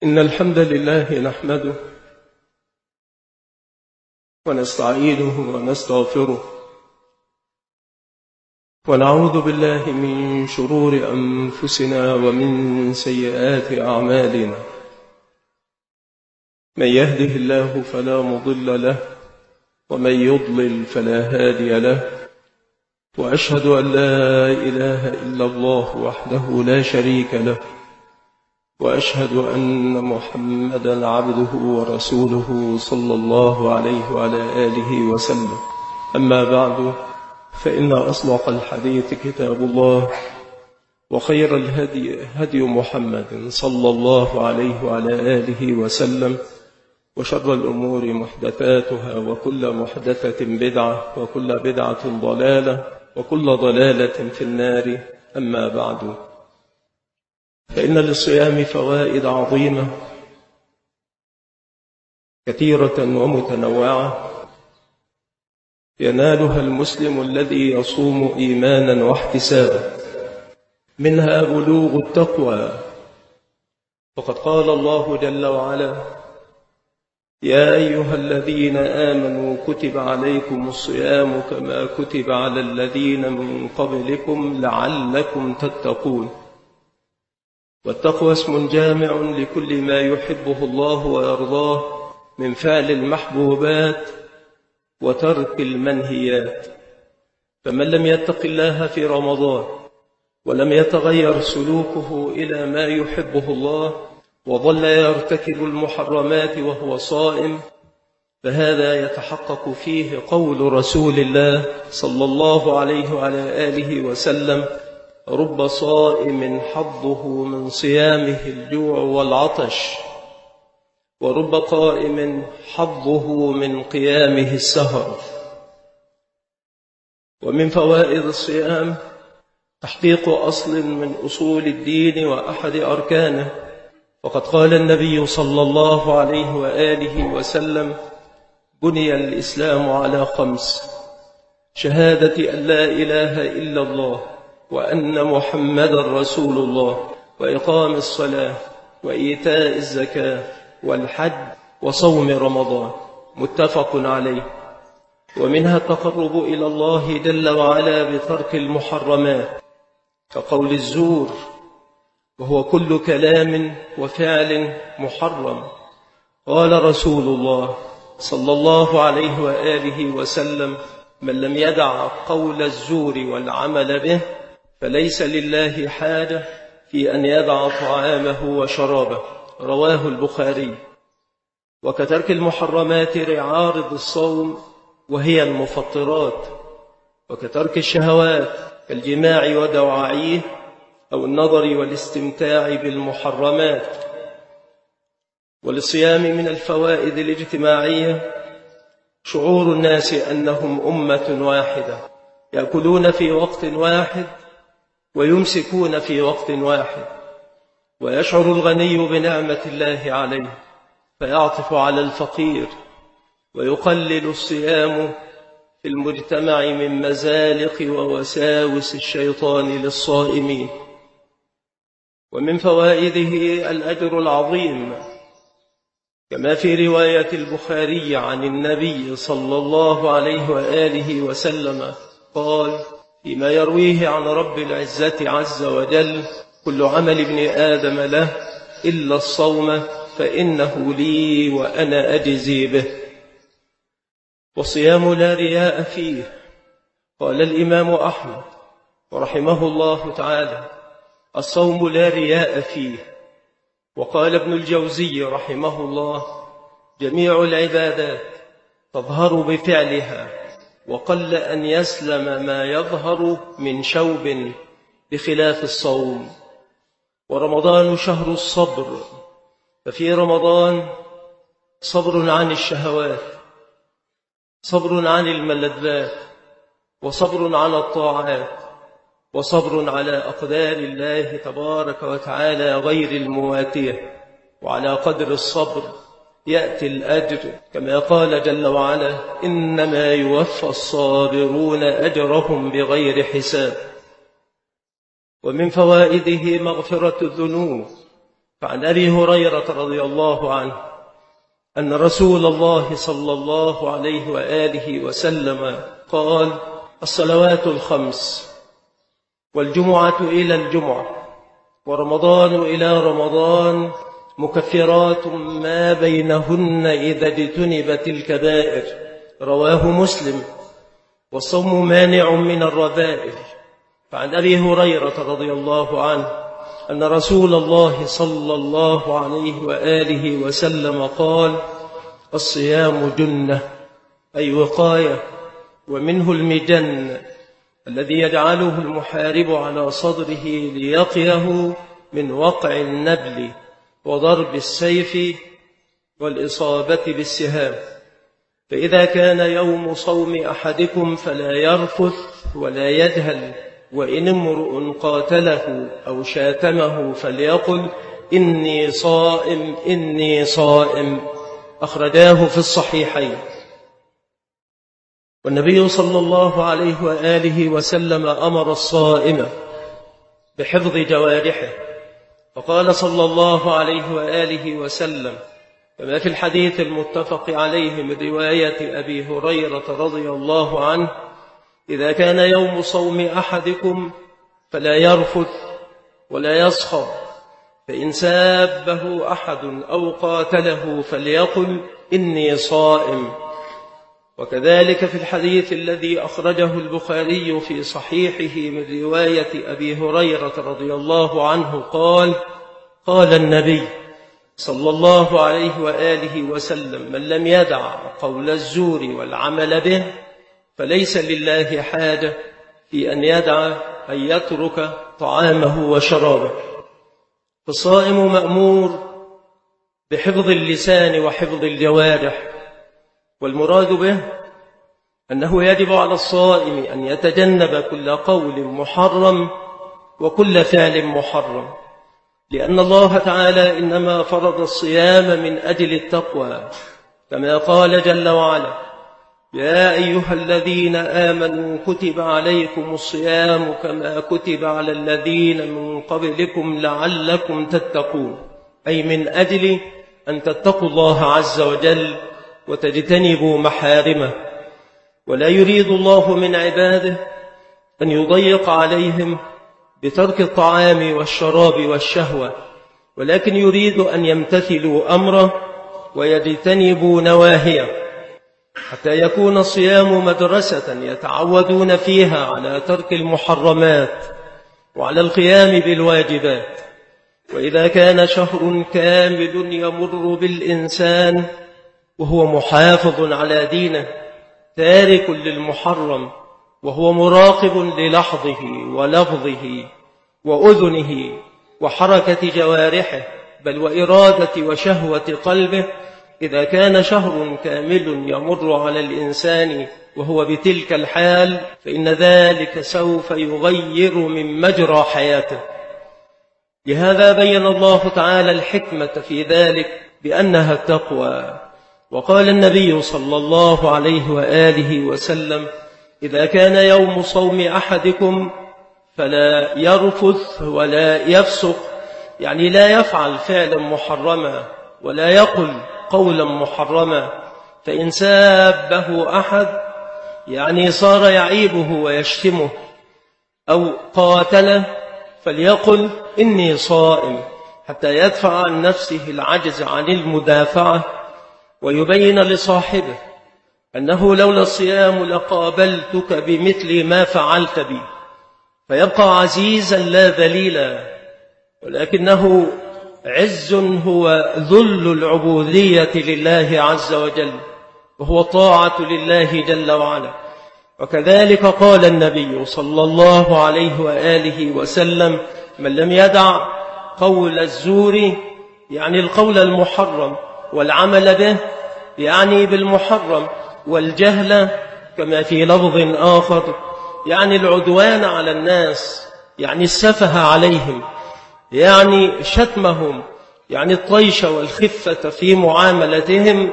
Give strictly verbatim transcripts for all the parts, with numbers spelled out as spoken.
إن الحمد لله نحمده ونستعينه ونستغفره ونعوذ بالله من شرور أنفسنا ومن سيئات أعمالنا. من يهده الله فلا مضل له ومن يضلل فلا هادي له، وأشهد أن لا إله إلا الله وحده لا شريك له، وأشهد أن محمدا عبده ورسوله صلى الله عليه وعلى آله وسلم. أما بعد، فإن أصدق الحديث كتاب الله، وخير الهدي هدي محمد صلى الله عليه وعلى آله وسلم، وشر الأمور محدثاتها، وكل محدثة بدعة، وكل بدعة ضلالة، وكل ضلالة في النار. أما بعد، فإن للصيام فوائد عظيمة كثيرة ومتنوعة ينالها المسلم الذي يصوم إيمانا واحتسابا، منها بلوغ التقوى. فقد قال الله جل وعلا: يا أيها الذين آمنوا كتب عليكم الصيام كما كتب على الذين من قبلكم لعلكم تتقون. والتقوى اسم جامع لكل ما يحبه الله ويرضاه من فعل المحبوبات وترك المنهيات. فمن لم يتق الله في رمضان ولم يتغير سلوكه إلى ما يحبه الله وظل يرتكب المحرمات وهو صائم، فهذا يتحقق فيه قول رسول الله صلى الله عليه وعلى آله وسلم: رب صائم حظه من صيامه الجوع والعطش، ورب قائم حظه من قيامه السهر. ومن فوائد الصيام تحقيق أصل من أصول الدين وأحد أركانه. وقد قال النبي صلى الله عليه وآله وسلم: بني الإسلام على خمس: شهادة أن لا إله إلا الله وأن محمد رسول الله، وإقام الصلاة، وإيتاء الزكاة، والحج، وصوم رمضان. متفق عليه. ومنها التقرب إلى الله جل وعلا بترك المحرمات كقول الزور، وهو كل كلام وفعل محرم. قال رسول الله صلى الله عليه وآله وسلم: من لم يدع قول الزور والعمل به فليس لله حاجة في أن يدع طعامه وشرابه. رواه البخاري. وكترك المحرمات عارض الصوم وهي المفطرات، وكترك الشهوات كالجماع ودواعيه أو النظر والاستمتاع بالمحرمات. وللصيام من الفوائد الاجتماعية شعور الناس أنهم أمة واحدة، يأكلون في وقت واحد ويمسكون في وقت واحد، ويشعر الغني بنعمة الله عليه فيعطف على الفقير، ويقلل الصيام في المجتمع من مزالق ووساوس الشيطان للصائمين. ومن فوائده الأجر العظيم، كما في رواية البخاري عن النبي صلى الله عليه وآله وسلم قال فيما يرويه عن رب العزة عز وجل: كل عمل ابن آدم له إلا الصوم فإنه لي وأنا أجزي به. والصيام لا رياء فيه. قال الإمام أحمد ورحمه الله تعالى: الصوم لا رياء فيه. وقال ابن الجوزي رحمه الله: جميع العبادات تظهر بفعلها، وقل أن يسلم ما يظهر من شوب بخلاف الصوم. ورمضان شهر الصبر، ففي رمضان صبر عن الشهوات، صبر عن الملذات، وصبر على الطاعات، وصبر على أقدار الله تبارك وتعالى غير المواتية. وعلى قدر الصبر يأتي الأجر، كما قال جل وعلا: إنما يوفى الصابرون أجرهم بغير حساب. ومن فوائده مغفرة الذنوب، فعن أبي هريرة رضي الله عنه أن رسول الله صلى الله عليه وآله وسلم قال: الصلوات الخمس والجمعة إلى الجمعة ورمضان إلى رمضان مكفرات ما بينهن إذا اجتنبت الكبائر. رواه مسلم. والصوم مانع من الرذائل. فعن أبي هريرة رضي الله عنه أن رسول الله صلى الله عليه وآله وسلم قال: الصيام جنة، أي وقاية، ومنه المجن الذي يجعله المحارب على صدره ليقيه من وقع النبل وضرب السيف والإصابة بالسهام. فإذا كان يوم صوم أحدكم فلا يرفث ولا يجهل، وإن امرؤ قاتله أو شاتمه فليقل: إني صائم إني صائم. أخرجاه في الصحيحين. والنبي صلى الله عليه وآله وسلم أمر الصائم بحفظ جوارحه، فقال صلى الله عليه وآله وسلم كما في الحديث المتفق عليه من رواية أبي هريرة رضي الله عنه: إذا كان يوم صوم أحدكم فلا يرفث ولا يصخب، فإن سابه أحد أو قاتله فليقل: إني صائم. وكذلك في الحديث الذي أخرجه البخاري في صحيحه من رواية أبي هريرة رضي الله عنه قال: قال النبي صلى الله عليه وآله وسلم: من لم يدع قول الزور والعمل به فليس لله حاجة في أن يدع أن يترك طعامه وشرابه. فالصائم مأمور بحفظ اللسان وحفظ الجوارح، والمراد به أنه يجب على الصائم أن يتجنب كل قول محرم وكل فعل محرم، لأن الله تعالى إنما فرض الصيام من أجل التقوى، كما قال جل وعلا: يا أيها الذين آمنوا كتب عليكم الصيام كما كتب على الذين من قبلكم لعلكم تتقون، أي من أجل أن تتقوا الله عز وجل وتجتنبوا محارمه. ولا يريد الله من عباده أن يضيق عليهم بترك الطعام والشراب والشهوة، ولكن يريد أن يمتثلوا أمره ويجتنبوا نواهيه، حتى يكون الصيام مدرسة يتعودون فيها على ترك المحرمات وعلى القيام بالواجبات. وإذا كان شهر كامل يمر بالإنسان وهو محافظ على دينه تارك للمحرم، وهو مراقب للحظه ولفظه وأذنه وحركة جوارحه بل وإرادة وشهوة قلبه، إذا كان شهر كامل يمر على الإنسان وهو بتلك الحال فإن ذلك سوف يغير من مجرى حياته. لهذا بين الله تعالى الحكمة في ذلك بأنها التقوى. وقال النبي صلى الله عليه وآله وسلم: إذا كان يوم صوم أحدكم فلا يرفث ولا يفسق، يعني لا يفعل فعلا محرما ولا يقل قولا محرما. فإن سابه أحد يعني صار يعيبه ويشتمه أو قاتله فليقل: إني صائم، حتى يدفع عن نفسه العجز عن المدافعة ويبين لصاحبه أنه لولا الصيام لقابلتك بمثل ما فعلت بي، فيبقى عزيزا لا ذليلا، ولكنه عز هو ذل العبودية لله عز وجل، وهو طاعة لله جل وعلا. وكذلك قال النبي صلى الله عليه وآله وسلم: من لم يدع قول الزور يعني القول المحرم والعمل به يعني بالمحرم، والجهل كما في لفظ آخر يعني العدوان على الناس، يعني السفه عليهم، يعني شتمهم، يعني الطيش والخفة في معاملتهم،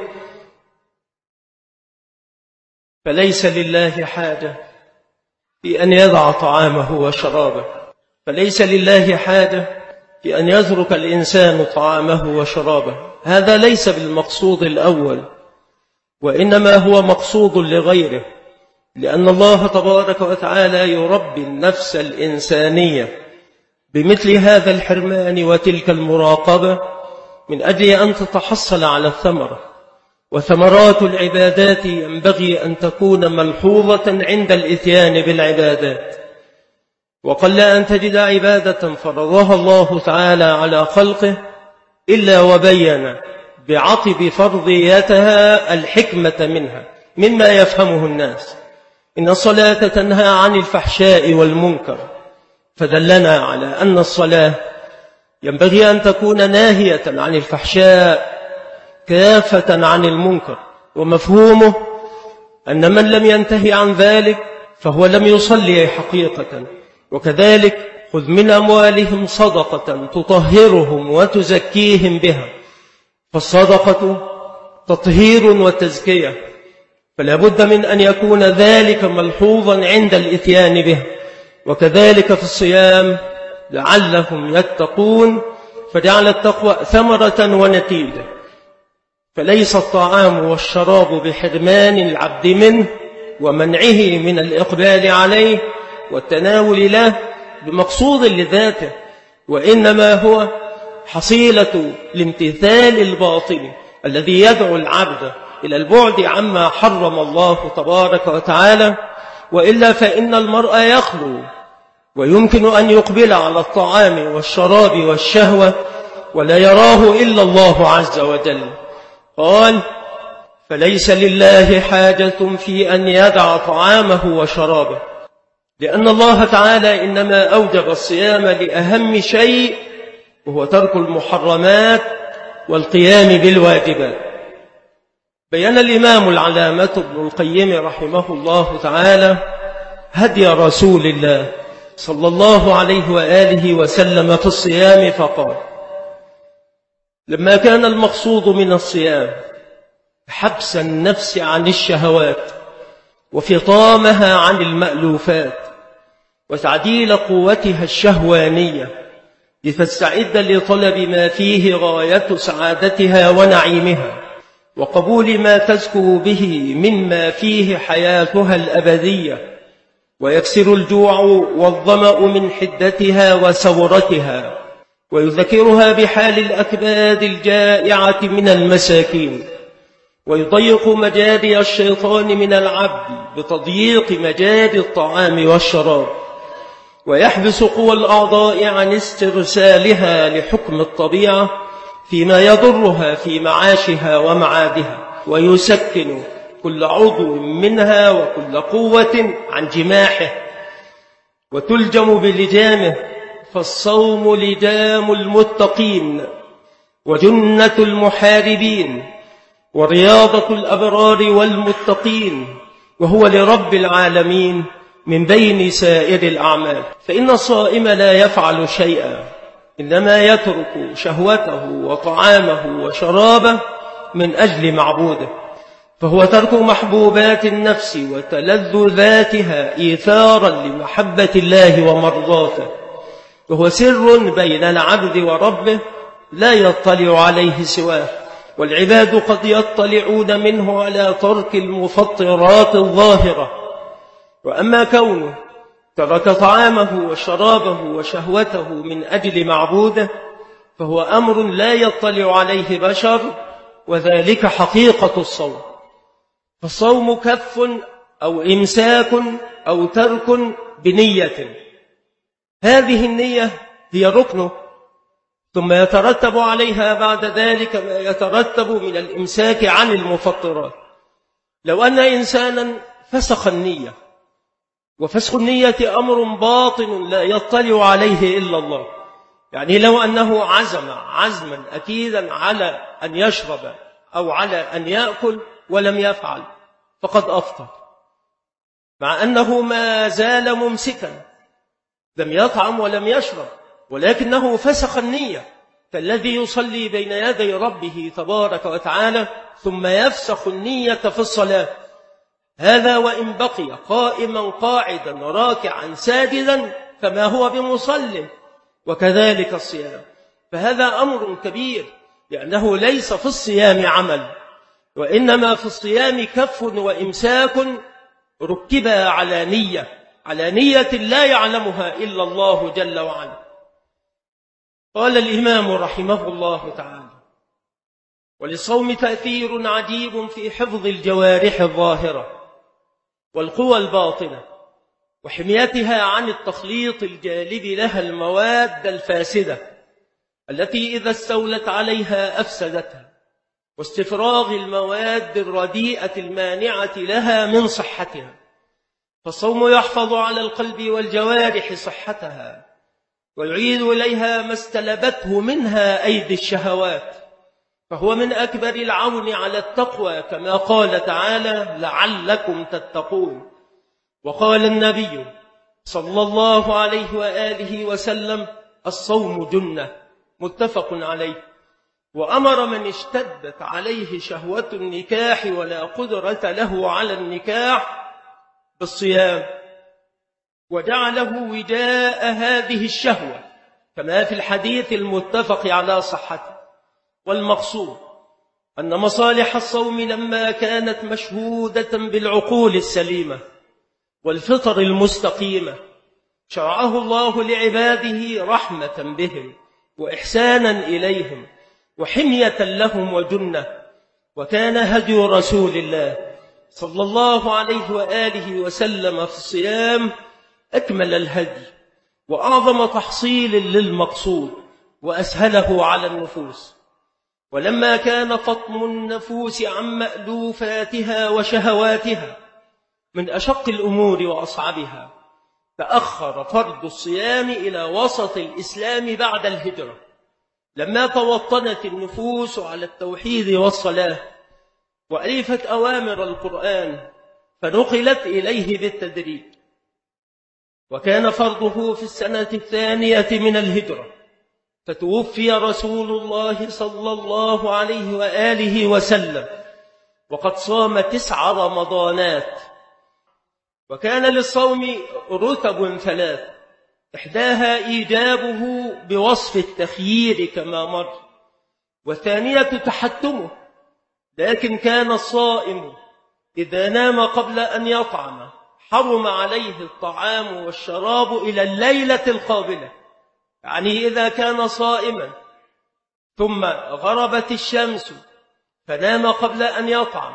فليس لله حاجة في أن يضع طعامه وشرابه، فليس لله حاجة في أن يترك الإنسان طعامه وشرابه. هذا ليس بالمقصود الأول، وإنما هو مقصود لغيره، لأن الله تبارك وتعالى يربي النفس الإنسانية بمثل هذا الحرمان وتلك المراقبة من أجل أن تتحصل على الثمرة. وثمرات العبادات ينبغي أن تكون ملحوظة عند الإتيان بالعبادات، وقل أن تجد عبادة فرضها الله تعالى على خلقه إلا وبين بعطب فرضيتها الحكمة منها مما يفهمه الناس. إن الصلاة تنهى عن الفحشاء والمنكر، فدلنا على أن الصلاة ينبغي أن تكون ناهية عن الفحشاء كافة عن المنكر، ومفهومه أن من لم ينتهي عن ذلك فهو لم يصلي حقيقة. وكذلك خذ من أموالهم صدقة تطهرهم وتزكيهم بها، فالصدقة تطهير وتزكية، فلا بد من أن يكون ذلك ملحوظا عند الإتيان به. وكذلك في الصيام لعلهم يتقون، فجعل التقوى ثمرة ونتيجة. فليس الطعام والشراب بحرمان العبد منه ومنعه من الإقبال عليه والتناول له بمقصود لذاته، وإنما هو حصيلة الامتثال الباطن الذي يدعو العبد إلى البعد عما حرم الله تبارك وتعالى. وإلا فإن المرء يخلو ويمكن أن يقبل على الطعام والشراب والشهوة ولا يراه إلا الله عز وجل. قال: فليس لله حاجة في أن يدع طعامه وشرابه، لأن الله تعالى إنما أوجب الصيام لأهم شيء، وهو ترك المحرمات والقيام بالواجبات. بيّن الإمام العلامة ابن القيم رحمه الله تعالى هدي رسول الله صلى الله عليه وآله وسلم في الصيام، فقال: لما كان المقصود من الصيام حبس النفس عن الشهوات وفطامها عن المألوفات وتعديل قوتها الشهوانية لتستعد لطلب ما فيه غاية سعادتها ونعيمها وقبول ما تزكو به مما فيه حياتها الأبدية، ويكسر الجوع والظمأ من حدتها وسورتها، ويذكرها بحال الأكباد الجائعة من المساكين، ويضيق مجاري الشيطان من العبد بتضييق مجاري الطعام والشراب، ويحبس قوى الأعضاء عن استرسالها لحكم الطبيعة فيما يضرها في معاشها ومعادها، ويسكن كل عضو منها وكل قوة عن جماحه، وتلجم بلجامه. فالصوم لجام المتقين وجنة المحاربين ورياضة الأبرار والمتقين، وهو لرب العالمين من بين سائر الأعمال. فإن الصائم لا يفعل شيئا، إنما يترك شهوته وطعامه وشرابه من أجل معبوده، فهو ترك محبوبات النفس وتلذذاتها إيثارا لمحبة الله ومرضاته، وهو سر بين العبد وربه لا يطلع عليه سواه. والعباد قد يطلعون منه على ترك المفطرات الظاهرة، وأما كونه ترك طعامه وشرابه وشهوته من أجل معبوده فهو أمر لا يطلع عليه بشر، وذلك حقيقة الصوم. فالصوم كف أو إمساك أو ترك بنية، هذه النية هي ركنه، ثم يترتب عليها بعد ذلك ما يترتب من الإمساك عن المفطرات. لو أن إنسانا فسخ النية، وفسخ النية أمر باطن لا يطلع عليه إلا الله، يعني لو أنه عزم عزما أكيدا على أن يشرب أو على أن يأكل ولم يفعل فقد أفطر، مع أنه ما زال ممسكا، لم يطعم ولم يشرب، ولكنه فسخ النية، فالذي يصلي بين يدي ربه تبارك وتعالى ثم يفسخ النية في الصلاة، هذا وإن بقي قائما قاعدا راكعا ساجدا فما هو بمصل. وكذلك الصيام، فهذا أمر كبير، لأنه ليس في الصيام عمل، وإنما في الصيام كف وإمساك ركبا على نية، على نية لا يعلمها إلا الله جل وعلا. قال الإمام رحمه الله تعالى: وللصوم تأثير عجيب في حفظ الجوارح الظاهرة والقوى الباطنة وحمايتها عن التخليط الجالب لها المواد الفاسدة التي إذا استولت عليها أفسدتها، واستفراغ المواد الرديئة المانعة لها من صحتها. فالصوم يحفظ على القلب والجوارح صحتها، ويعيد إليها ما استلبته منها أيدي الشهوات، فهو من أكبر العون على التقوى، كما قال تعالى: لعلكم تتقون. وقال النبي صلى الله عليه وآله وسلم: الصوم جنة، متفق عليه. وأمر من اشتدت عليه شهوة النكاح ولا قدرة له على النكاح بالصيام، وجعله وجاء هذه الشهوة كما في الحديث المتفق على صحته. والمقصود أن مصالح الصوم لما كانت مشهودة بالعقول السليمة والفطر المستقيمة شرعه الله لعباده رحمة بهم وإحسانا إليهم وحمية لهم وجنة. وكان هدي رسول الله صلى الله عليه وآله وسلم في الصيام أكمل الهدي وأعظم تحصيل للمقصود وأسهله على النفوس. ولما كان فطم النفوس عن مألوفاتها وشهواتها من أشق الأمور وأصعبها، تأخر فرض الصيام إلى وسط الإسلام بعد الهجرة، لما توطنت النفوس على التوحيد والصلاة وألفت أوامر القرآن فنقلت إليه بالتدريج. وكان فرضه في السنة الثانية من الهجرة، فتوفي رسول الله صلى الله عليه وآله وسلم وقد صام تسع رمضانات. وكان للصوم رتب ثلاث، إحداها إيجابه بوصف التخيير كما مر، والثانية تحتمه، لكن كان الصائم إذا نام قبل أن يطعم حرم عليه الطعام والشراب إلى الليلة القابلة، يعني إذا كان صائما ثم غربت الشمس فنام قبل أن يطعم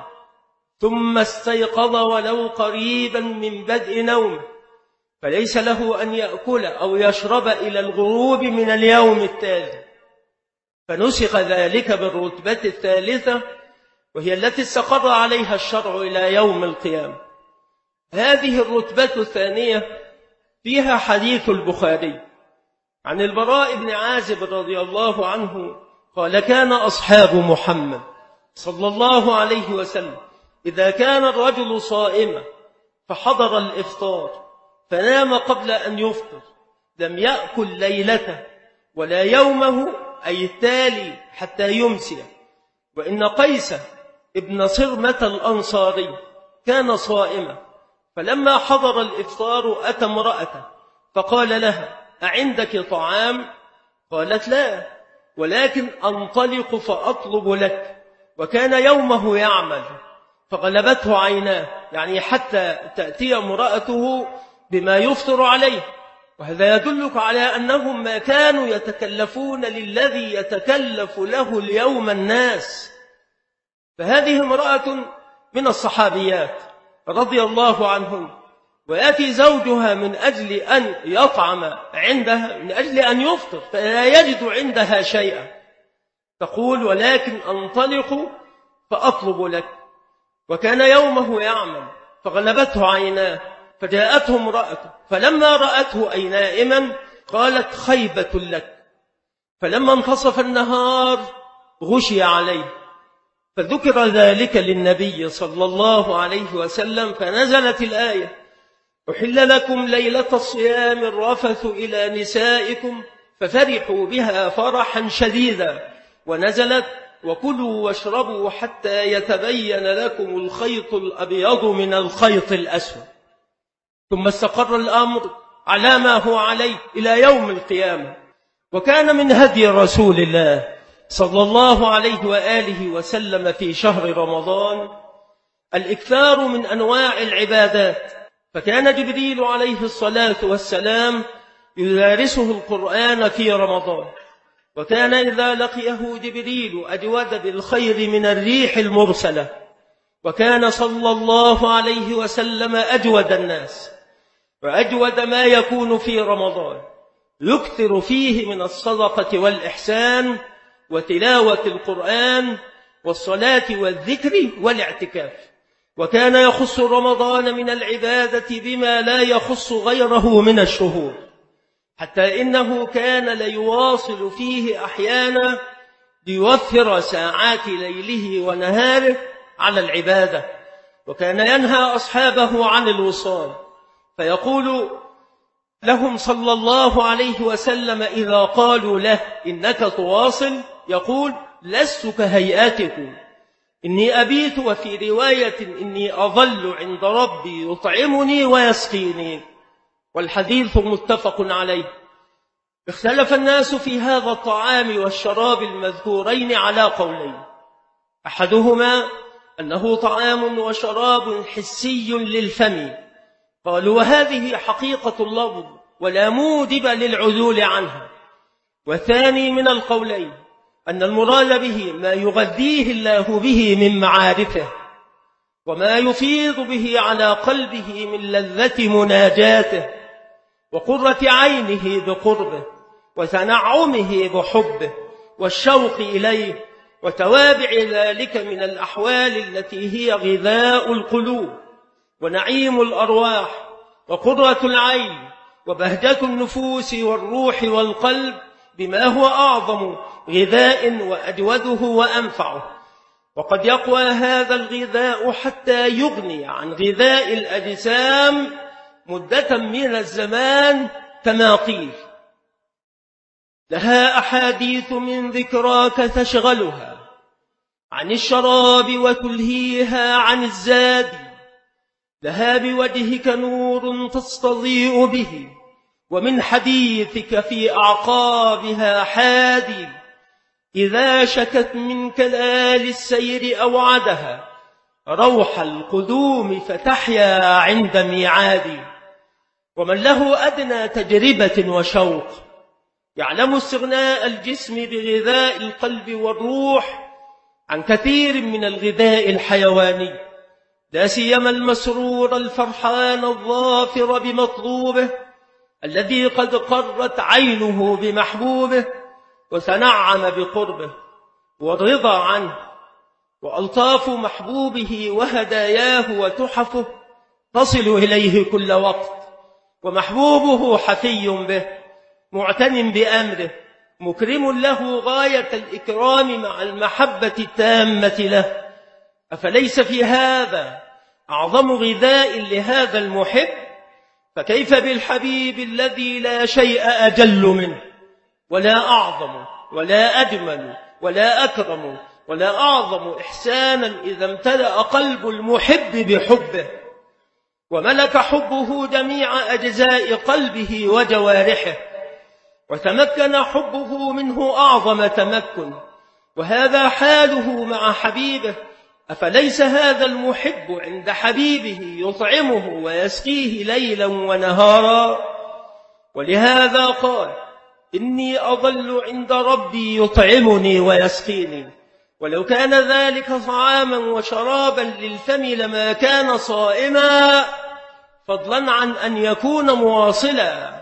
ثم استيقظ ولو قريبا من بدء نومه، فليس له أن يأكل أو يشرب إلى الغروب من اليوم التالي. فنسخ ذلك بالرتبة الثالثة، وهي التي استقر عليها الشرع إلى يوم القيامة. هذه الرتبة الثانية فيها حديث البخاري عن البراء بن عازب رضي الله عنه قال: كان أصحاب محمد صلى الله عليه وسلم إذا كان الرجل صائما فحضر الإفطار فنام قبل أن يفطر لم يأكل ليلته ولا يومه، أي التالي حتى يمسي. وإن قيس ابن صرمة الأنصاري كان صائما، فلما حضر الإفطار أتى امرأته فقال لها: أعندك طعام؟ قالت: لا، ولكن أنطلق فأطلب لك. وكان يومه يعمل فغلبته عيناه، يعني حتى تأتي امرأته بما يفطر عليه. وهذا يدلك على أنهم ما كانوا يتكلفون للذي يتكلف له اليوم الناس. فهذه امرأة من الصحابيات رضي الله عنهم، ويأتي زوجها من أجل أن يطعم عندها، من أجل أن يفطر، فلا يجد عندها شيئا، تقول: ولكن أنطلق فأطلب لك. وكان يومه يعمل فغلبته عيناه، فجاءته امرأته فلما رأته أي نائما قالت: خيبة لك. فلما انتصف النهار غشي عليه، فذكر ذلك للنبي صلى الله عليه وسلم، فنزلت الآية: أحل لكم ليلة الصيام الرفث إلى نسائكم، ففرحوا بها فرحا شديدا. ونزلت: وكلوا واشربوا حتى يتبين لكم الخيط الأبيض من الخيط الأسود. ثم استقر الأمر على ما هو عليه إلى يوم القيامة. وكان من هدي رسول الله صلى الله عليه وآله وسلم في شهر رمضان الإكثار من أنواع العبادات، فكان جبريل عليه الصلاة والسلام يدارسه القرآن في رمضان، وكان إذا لقيه جبريل أجود بالخير من الريح المرسلة، وكان صلى الله عليه وسلم أجود الناس وأجود ما يكون في رمضان، يكثر فيه من الصدقة والإحسان وتلاوة القرآن والصلاة والذكر والاعتكاف، وكان يخص رمضان من العبادة بما لا يخص غيره من الشهور، حتى إنه كان ليواصل فيه أحيانا ليوفر ساعات ليله ونهاره على العبادة، وكان ينهى أصحابه عن الوصال، فيقول لهم صلى الله عليه وسلم إذا قالوا له إنك تواصل يقول لست كهيئاتكم، إني أبيت، وفي رواية إني أظل عند ربي يطعمني ويسقيني، والحديث متفق عليه. اختلف الناس في هذا الطعام والشراب المذكورين على قولين، أحدهما أنه طعام وشراب حسي للفم، قالوا وهذه حقيقة اللفظ ولا موجب للعدول عنها، والثاني من القولين أن المراد به ما يغذيه الله به من معارفه وما يفيض به على قلبه من لذة مناجاته وقرة عينه بقربه وتنعمه بحبه والشوق إليه وتوابع ذلك من الأحوال التي هي غذاء القلوب ونعيم الأرواح وقرة العين وبهجة النفوس والروح والقلب، بما هو أعظم غذاء وأجوده وأنفعه. وقد يقوى هذا الغذاء حتى يغني عن غذاء الأجسام مدة من الزمان كما قيل. لها أحاديث من ذكراك تشغلها عن الشراب وتلهيها عن الزاد، لها بوجهك نور تستضيء به ومن حديثك في أعقابها حادي، إذا شكت من كلال السير أوعدها روح القدوم فتحيا عند ميعاد. ومن له أدنى تجربة وشوق يعلم استغناء الجسم بغذاء القلب والروح عن كثير من الغذاء الحيواني، لا سيما المسرور الفرحان الظافر بمطلوبه الذي قد قرت عينه بمحبوبه وتنعم بقربه والرضا عنه، وألطاف محبوبه وهداياه وتحفه تصل إليه كل وقت، ومحبوبه حفي به معتن بأمره مكرم له غاية الإكرام مع المحبة التامة له. أفليس في هذا أعظم غذاء لهذا المحب؟ فكيف بالحبيب الذي لا شيء أجل منه ولا أعظم ولا أجمل ولا أكرم ولا أعظم إحسانا إذا امتلأ قلب المحب بحبه وملك حبه جميع أجزاء قلبه وجوارحه، وتمكن حبه منه أعظم تمكن، وهذا حاله مع حبيبه. أفليس هذا المحب عند حبيبه يطعمه ويسقيه ليلا ونهارا؟ ولهذا قال إني أظل عند ربي يطعمني ويسقيني، ولو كان ذلك طعاما وشرابا للفم لما كان صائما، فضلا عن أن يكون مواصلا.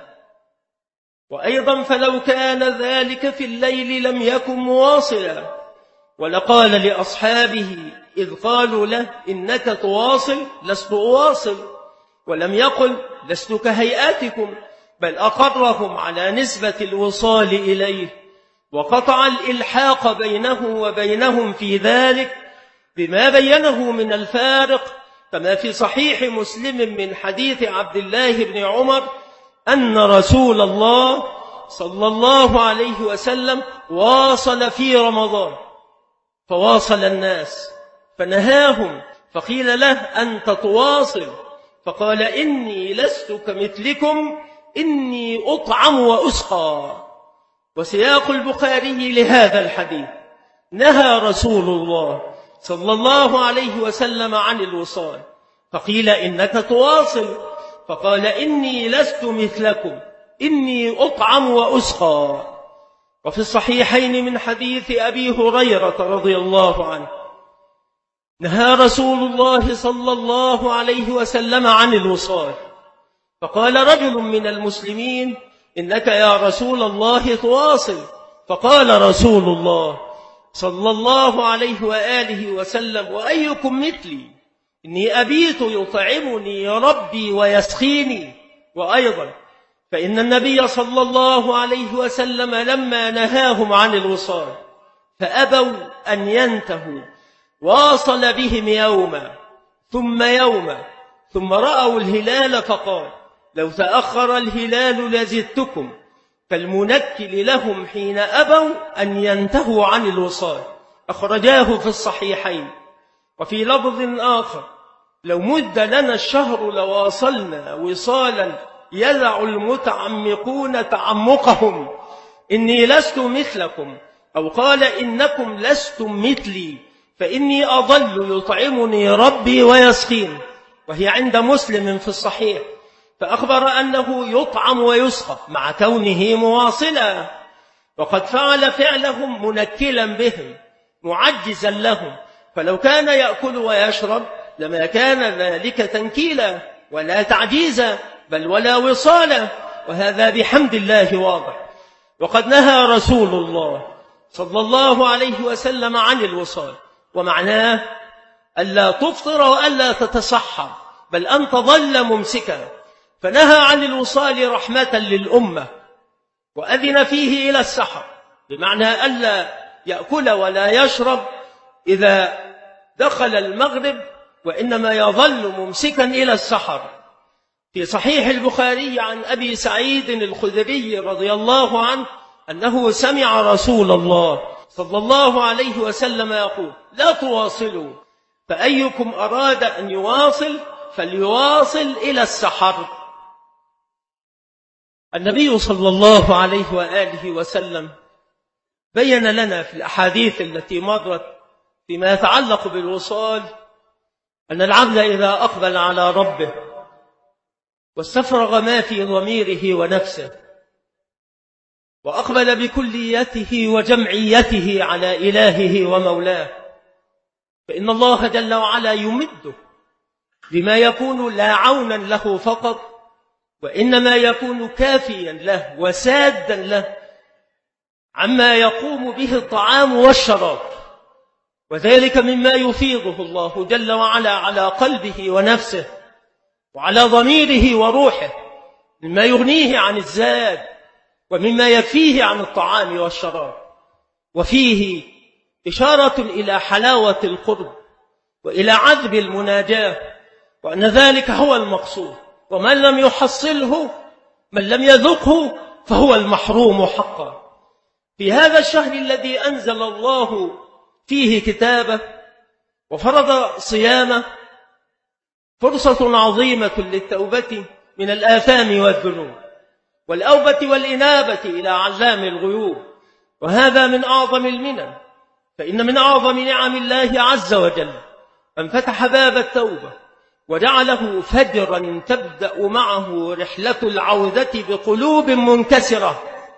وأيضا فلو كان ذلك في الليل لم يكن مواصلا، ولقال لأصحابه إذ قالوا له إنك تواصل لست أواصل، ولم يقل لست كهيئاتكم، بل أقرهم على نسبة الوصال إليه، وقطع الإلحاق بينه وبينهم في ذلك بما بينه من الفارق، كما في صحيح مسلم من حديث عبد الله بن عمر أن رسول الله صلى الله عليه وسلم واصل في رمضان فواصل الناس فنهاهم، فقيل له أنت تواصل؟ فقال إني لست كمثلكم، إني أطعم وأسقى. وسياق البخاري لهذا الحديث: نهى رسول الله صلى الله عليه وسلم عن الوصال، فقيل: إنك تواصل؟ فقال: إني لست مثلكم، إني أطعم وأسقى. وفي الصحيحين من حديث أبي هريرة رضي الله عنه: نهى رسول الله صلى الله عليه وسلم عن الوصال، فقال رجل من المسلمين: إنك يا رسول الله تواصل؟ فقال رسول الله صلى الله عليه وآله وسلم: وأيكم مثلي؟ إني أبيت يطعمني ربي ويسخيني. وأيضا فإن النبي صلى الله عليه وسلم لما نهاهم عن الوصال فأبوا أن ينتهوا، واصل بهم يوما ثم يوما، ثم رأوا الهلال فقال: لو تأخر الهلال لزدتكم، فالمنكل لهم حين أبوا أن ينتهوا عن الوصال. أخرجاه في الصحيحين. وفي لفظ آخر: لو مد لنا الشهر لواصلنا وصالا يدع المتعمقون تعمقهم، إني لست مثلكم، أو قال: إنكم لستم مثلي، فإني أظل يطعمني ربي ويسقين. وهي عند مسلم في الصحيح. فأخبر أنه يطعم ويسقى مع كونه مواصلا، وقد فعل فعلهم منكلا بهم معجزا لهم، فلو كان يأكل ويشرب لما كان ذلك تنكيلا ولا تعجيزا، بل ولا وصالا، وهذا بحمد الله واضح. وقد نهى رسول الله صلى الله عليه وسلم عن الوصال، ومعناه ألا تفطر وألا تتصحر، بل أن تظل ممسكا. فنهى عن الوصال رحمة للأمة، وأذن فيه إلى السحر، بمعنى ألا يأكل ولا يشرب إذا دخل المغرب، وإنما يظل ممسكا إلى السحر. في صحيح البخاري عن أبي سعيد الخدري رضي الله عنه أنه سمع رسول الله صلى الله عليه وسلم يقول: لا تواصلوا، فأيكم أراد أن يواصل فليواصل إلى السحر. النبي صلى الله عليه وآله وسلم بين لنا في الأحاديث التي مرت فيما يتعلق بالوصال أن العبد إذا أقبل على ربه واستفرغ ما في ضميره ونفسه، وأقبل بكليته وجمعيته على إلهه ومولاه، فإن الله جل وعلا يمده بما يكون لا عونا له فقط، وإنما يكون كافيا له وسادا له عما يقوم به الطعام والشراب، وذلك مما يفيضه الله جل وعلا على قلبه ونفسه وعلى ضميره وروحه، مما يغنيه عن الزاد ومما يكفيه عن الطعام والشراب. وفيه إشارة إلى حلاوة القرب وإلى عذب المناجاة، وأن ذلك هو المقصود، ومن لم يحصله، من لم يذقه، فهو المحروم حقا. في هذا الشهر الذي أنزل الله فيه كتابه وفرض صيامه فرصة عظيمة للتوبة من الآثام والذنوب والأوبة والإنابة إلى علام الغيوب، وهذا من أعظم المنن. فإن من أعظم نعم الله عز وجل أن فتح باب التوبة وجعله فجرا تبدأ معه رحلة العودة بقلوب منكسرة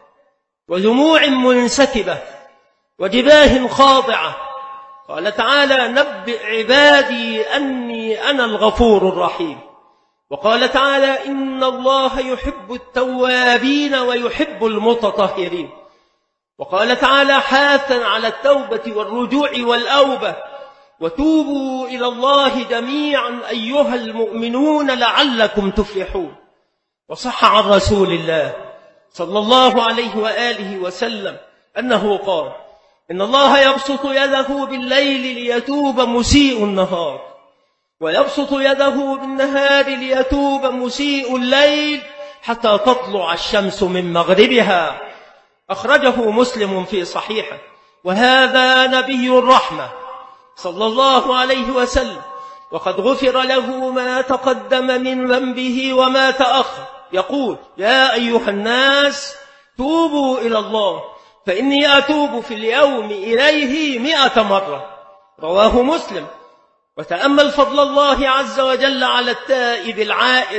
ودموع منسكبة وجباه خاضعة. قال تعالى: نبئ عبادي أني أنا الغفور الرحيم. وقال تعالى: إن الله يحب التوابين ويحب المتطهرين. وقال تعالى حاثا على التوبة والرجوع والأوبة: وتوبوا إلى الله جميعا أيها المؤمنون لعلكم تفلحون. وصح عن رسول الله صلى الله عليه وآله وسلم أنه قال: إن الله يبسط يده بالليل ليتوب مسيء النهار، ويبسط يده بالنهار ليتوب مسيء الليل حتى تطلع الشمس من مغربها. أخرجه مسلم في صحيحه. وهذا نبي الرحمة صلى الله عليه وسلم، وقد غفر له ما تقدم من ذنبه وما تأخر. يقول: يا أيها الناس توبوا إلى الله فإني أتوب في اليوم إليه مئة مرة، رواه مسلم. وتأمل فضل الله عز وجل على التائب العائد،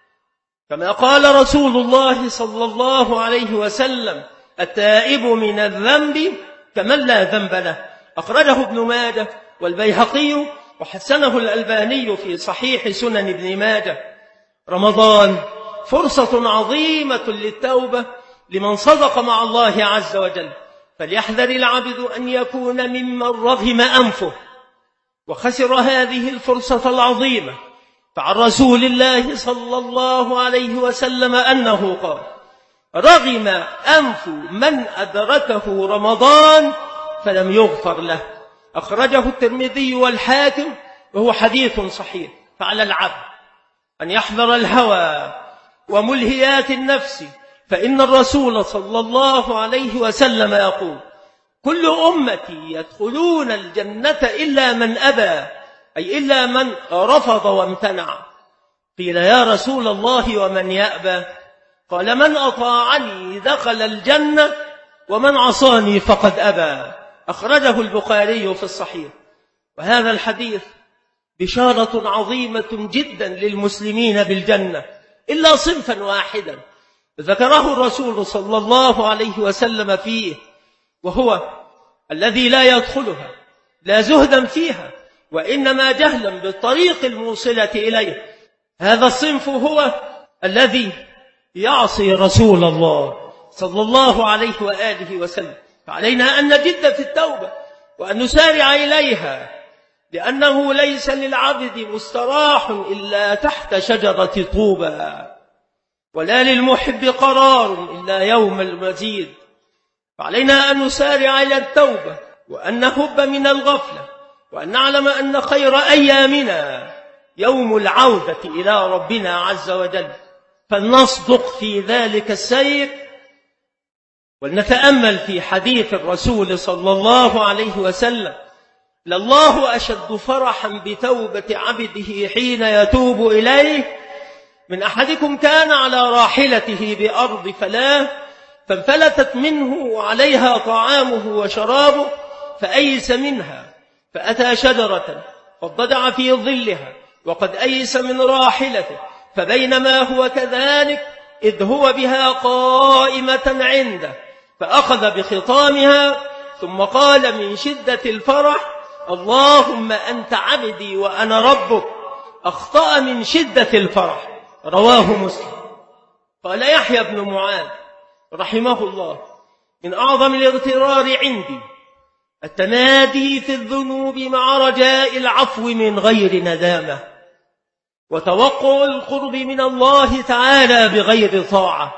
كما قال رسول الله صلى الله عليه وسلم: التائب من الذنب كمن لا ذنب له، أخرجه ابن ماجه والبيهقي وحسنه الألباني في صحيح سنن ابن ماجه. رمضان فرصة عظيمة للتوبة لمن صدق مع الله عز وجل، فليحذر العبد أن يكون ممن رغم أنفه وخسر هذه الفرصة العظيمة. فعن رسول الله صلى الله عليه وسلم أنه قال: رغم أنف من أدركه رمضان فلم يغفر له، أخرجه الترمذي والحاكم وهو حديث صحيح. فعلى العبد أن يحذر الهوى وملهيات النفس، فإن الرسول صلى الله عليه وسلم يقول: كل أمتي يدخلون الجنة إلا من أبى، أي إلا من رفض وامتنع. قيل: يا رسول الله ومن يأبى؟ قال: من أطاعني دخل الجنة ومن عصاني فقد أبى، أخرجه البخاري في الصحيح. وهذا الحديث بشارة عظيمة جدا للمسلمين بالجنة، إلا صنفا واحدا ذكره الرسول صلى الله عليه وسلم فيه، وهو الذي لا يدخلها لا زهدا فيها وإنما جهلا بالطريق الموصلة إليه. هذا الصنف هو الذي يعصي رسول الله صلى الله عليه وآله وسلم. فعلينا أن نجد في التوبة وأن نسارع إليها، لأنه ليس للعبد مستراح إلا تحت شجرة طوبى، ولا للمحب قرار إلا يوم المزيد. فعلينا أن نسارع إلى التوبة، وأن نهب من الغفلة، وأن نعلم أن خير أيامنا يوم العودة إلى ربنا عز وجل، فلنصدق في ذلك السير. ولنتأمل في حديث الرسول صلى الله عليه وسلم: لله أشد فرحا بتوبة عبده حين يتوب إليه من أحدكم كان على راحلته بأرض فلاه فانفلتت منه وعليها طعامه وشرابه فأيس منها، فأتى شجرة فاضطجع في ظلها وقد أيس من راحلته، فبينما هو كذلك إذ هو بها قائمة عنده، فأخذ بخطامها ثم قال من شدة الفرح: اللهم أنت عبدي وأنا ربك. أخطأ من شدة الفرح، رواه مسلم. قال يحيى بن معاذ رحمه الله: من أعظم الاغترار عندي التنادي في الذنوب مع رجاء العفو من غير ندامة، وتوقع القرب من الله تعالى بغير طاعة،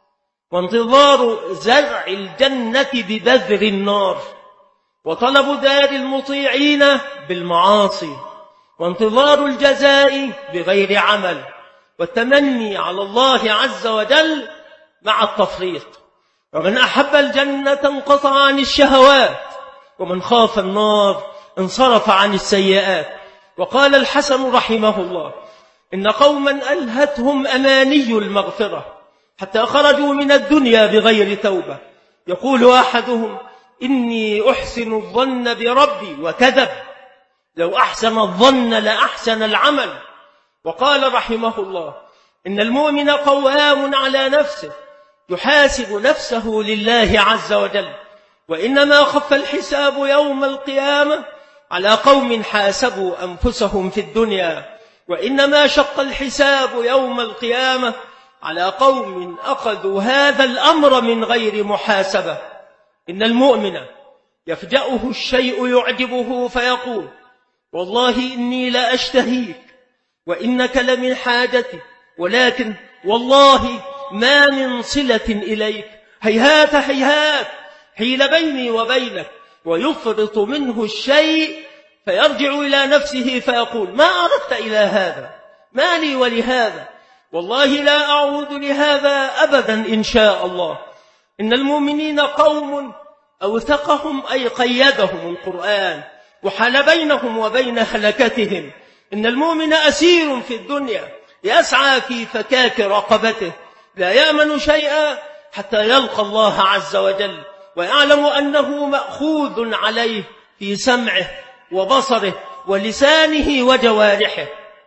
وانتظار زرع الجنة ببذر النار، وطلب دار المطيعين بالمعاصي، وانتظار الجزاء بغير عمل، والتمني على الله عز وجل مع التفريط. ومن أحب الجنة انقطع عن الشهوات، ومن خاف النار انصرف عن السيئات. وقال الحسن رحمه الله: إن قوما ألهتهم أماني المغفرة حتى خرجوا من الدنيا بغير توبة، يقول أحدهم: إني أحسن الظن بربي، وكذب، لو أحسن الظن لأحسن العمل. وقال رحمه الله: إن المؤمن قوام على نفسه يحاسب نفسه لله عز وجل، وإنما خف الحساب يوم القيامة على قوم حاسبوا أنفسهم في الدنيا، وإنما شق الحساب يوم القيامة على قوم أخذوا هذا الأمر من غير محاسبة. إن المؤمن يفجأه الشيء يعجبه فيقول: والله إني لا أشتهيك وإنك لمن حاجتي، ولكن والله ما من صلة إليك، هيهات هيهات حيل بيني وبينك. ويفرط منه الشيء فيرجع إلى نفسه فيقول: ما أردت إلى هذا، ما لي ولهذا، والله لا أعود لهذا أبدا إن شاء الله. إن المؤمنين قوم أوثقهم أي قيدهم القرآن وحال بينهم وبين هلكتهم. إن المؤمن أسير في الدنيا يسعى في فكاك رقبته، لا يأمن شيئا حتى يلقى الله عز وجل ويعلم أنه مأخوذ عليه في سمعه وبصره ولسانه وجوارحه.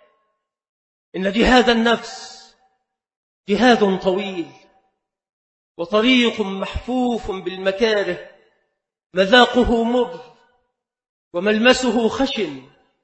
إن جهاد النفس جهاد طويل وطريق محفوف بالمكاره، مذاقه مر وملمسه خشن،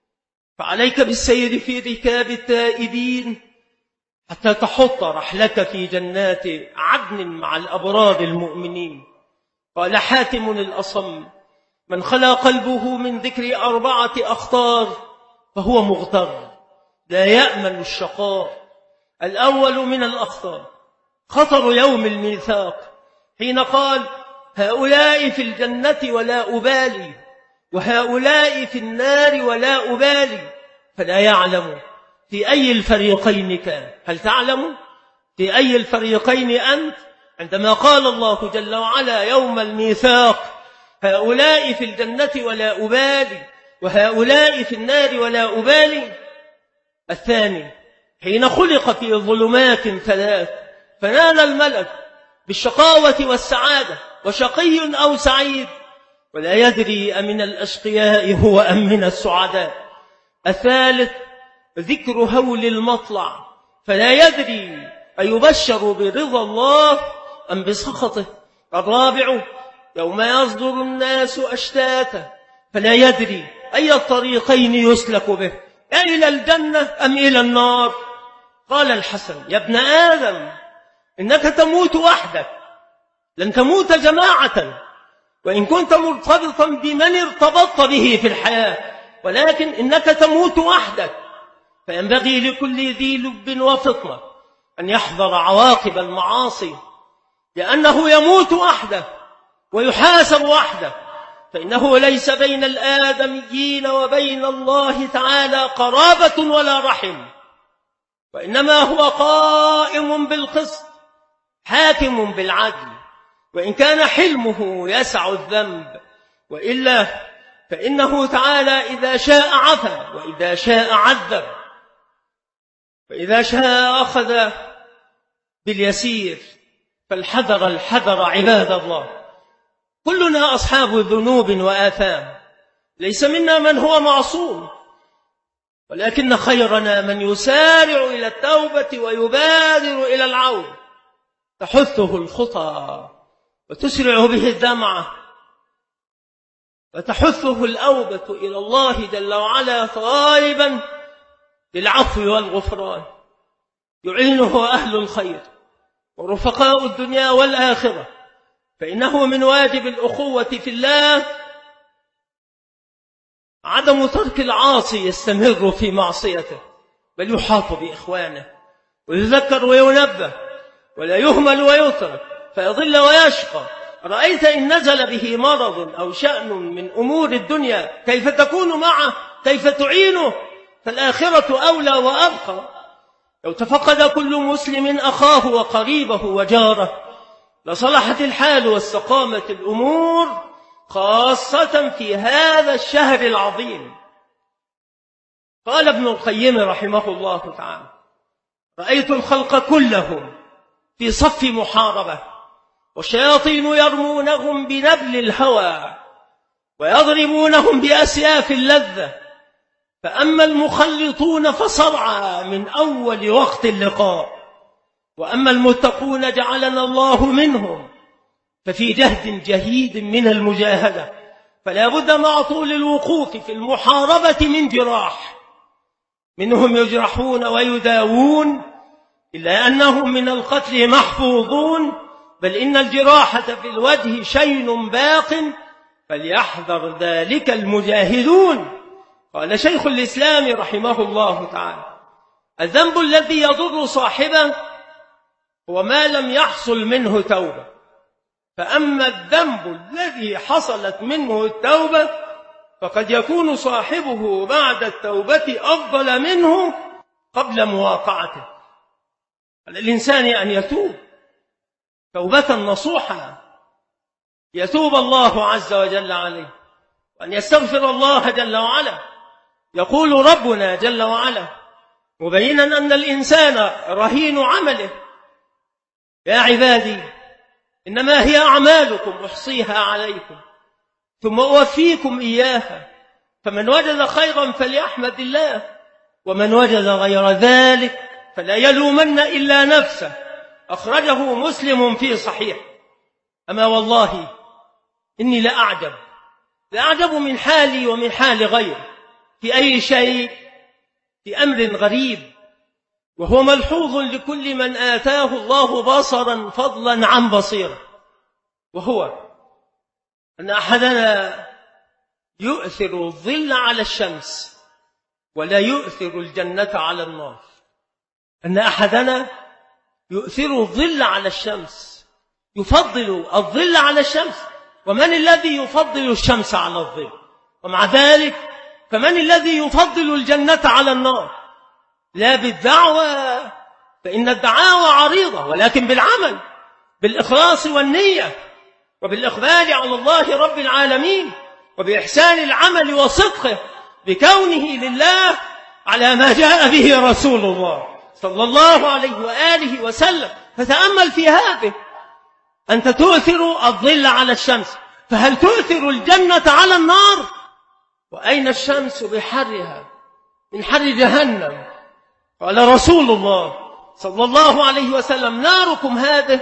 فعليك بالسير في ركاب التائبين حتى تحط رحلك في جنات عدن مع الأبرار المؤمنين. قال حاتم الأصم: من خلا قلبه من ذكر أربعة أخطار فهو مغتر لا يأمن الشقاء. الأول من الأخطار خطر يوم الميثاق، حين قال: هؤلاء في الجنة ولا أبالي وهؤلاء في النار ولا أبالي، فلا يعلم في أي الفريقين كان. هل تعلم في أي الفريقين أنت؟ عندما قال الله جل وعلا يوم الميثاق: هؤلاء في الجنة ولا أبالي وهؤلاء في النار ولا أبالي. الثاني حين خلق في ظلمات ثلاث فنال الملك بالشقاوة والسعادة وشقي أو سعيد، ولا يدري أمن الأشقياء هو أم من السعداء. الثالث ذكر هول المطلع، فلا يدري أيبشر برضا الله أم بسخطه. الرابع يوم يصدر الناس أشتاتا، فلا يدري أي الطريقين يسلك به، إلى الجنة أم إلى النار. قال الحسن: يا ابن آدم إنك تموت وحدك، لن تموت جماعة، وإن كنت مرتبطا بمن ارتبطت به في الحياة، ولكن إنك تموت وحدك. فينبغي لكل ذي لب وفطنة أن يحذر عواقب المعاصي، لأنه يموت وحده ويحاسب وحده، فإنه ليس بين الآدميين وبين الله تعالى قرابة ولا رحم، وإنما هو قائم بالقسط حاكم بالعدل، وإن كان حلمه يسع الذنب، وإلا فإنه تعالى إذا شاء عفا وإذا شاء عذب، فإذا شاء أخذ باليسير. فالحذر الحذر عباد الله. كلنا أصحاب ذنوب وآثام، ليس منا من هو معصوم، ولكن خيرنا من يسارع إلى التوبة ويبادر إلى العون، تحثه الخطى وتسرع به الدمعة، وتحثه الأوبة إلى الله جل وعلا طالبا للعفو والغفران. يعينه أهل الخير ورفقاء الدنيا والآخرة، فإنه من واجب الأخوة في الله عدم ترك العاصي يستمر في معصيته، بل يحاط بإخوانه ويذكر وينبه، ولا يهمل ويترك فيضل ويشقى. رأيت إن نزل به مرض أو شأن من أمور الدنيا كيف تكون معه، كيف تعينه؟ فالآخرة أولى وأبقى. لو تفقد كل مسلم أخاه وقريبه وجاره لصلحت الحال واستقامت الأمور، خاصة في هذا الشهر العظيم. قال ابن القيم رحمه الله تعالى: رأيت الخلق كلهم في صف محاربة، والشياطين يرمونهم بنبل الهوى ويضربونهم بأسياف اللذة، فأما المخلطون فصرعى من أول وقت اللقاء، وأما المتقون جعلنا الله منهم ففي جهد جهيد من المجاهدة. فلا بد مع طول الوقوف في المحاربة من جراح، منهم يجرحون ويداوون، إلا أنهم من القتل محفوظون، بل إن الجراحة في الوجه شين باق، فليحذر ذلك المجاهدون. قال شيخ الإسلام رحمه الله تعالى: الذنب الذي يضر صاحبه هو ما لم يحصل منه توبة، فأما الذنب الذي حصلت منه التوبة فقد يكون صاحبه بعد التوبة أفضل منه قبل مواقعته. على الإنسان أن يتوب توبة نصوحة يتوب الله عز وجل عليه، وأن يستغفر الله جل وعلا. يقول ربنا جل وعلا مبينا أن الإنسان رهين عمله: يا عبادي إنما هي أعمالكم أحصيها عليكم ثم أوفيكم إياها، فمن وجد خيرا فليحمد الله، ومن وجد غير ذلك فلا يلومن إلا نفسه. أخرجه مسلم في صحيح. أما والله إني لأعجب لأعجب من حالي ومن حال غيري في أي شيء، في أمر غريب وهو ملحوظ لكل من آتاه الله بصرا فضلا عن بصيره، وهو أن أحدنا يؤثر الظل على الشمس ولا يؤثر الجنة على النار. أن أحدنا يؤثر الظل على الشمس، يفضل الظل على الشمس، ومن الذي يفضل الشمس على الظل؟ ومع ذلك فمن الذي يفضل الجنة على النار؟ لا بالدعوة، فإن الدعاوى عريضة، ولكن بالعمل، بالإخلاص والنية، وبالإقبال على الله رب العالمين، وبإحسان العمل وصدقه بكونه لله على ما جاء به رسول الله صلى الله عليه وآله وسلم. فتأمل في هذه، أنت تؤثر الظل على الشمس، فهل تؤثر الجنة على النار؟ وأين الشمس بحرها من حر جهنم؟ قال رسول الله صلى الله عليه وسلم: ناركم هذه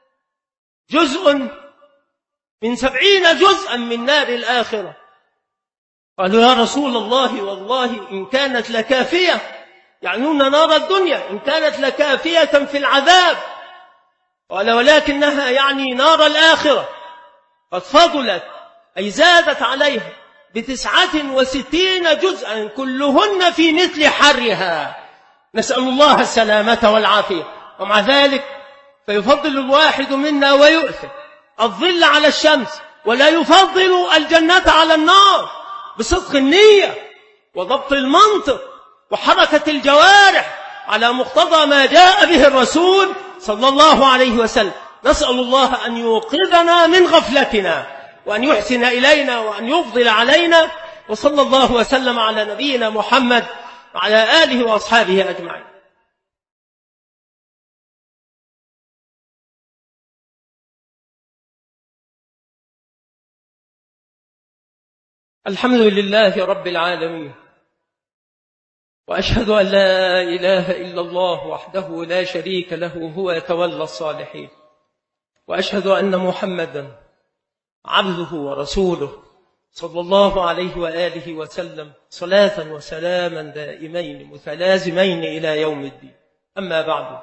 جزء من سبعين جزءا من نار الآخرة. قالوا: يا رسول الله والله إن كانت لكافية، يعنون نار الدنيا، إن كانت لكافية في العذاب. قال: ولكنها يعني نار الآخرة قد فضلت، أي زادت عليها بتسعة وستين جزءا كلهن في مثل حرها، نسأل الله السلامة والعافية. ومع ذلك فيفضل الواحد منا ويؤثر الظل على الشمس، ولا يفضل الجنة على النار، بصدق النية وضبط المنطق وحركة الجوارح على مقتضى ما جاء به الرسول صلى الله عليه وسلم. نسأل الله أن يوقظنا من غفلتنا، وأن يحسن إلينا، وأن يفضل علينا. وصلى الله وسلم على نبينا محمد وعلى آله وأصحابه أجمعين. الحمد لله رب العالمين، وأشهد أن لا إله إلا الله وحده لا شريك له، هو يتولى الصالحين. وأشهد أن محمدا عبده ورسوله صلى الله عليه وآله وسلم، صلاة وسلاما دائمين متلازمين إلى يوم الدين. أما بعد،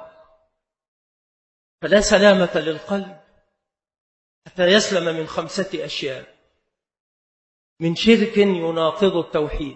فلا سلامة للقلب حتى يسلم من خمسة أشياء: من شرك يناقض التوحيد،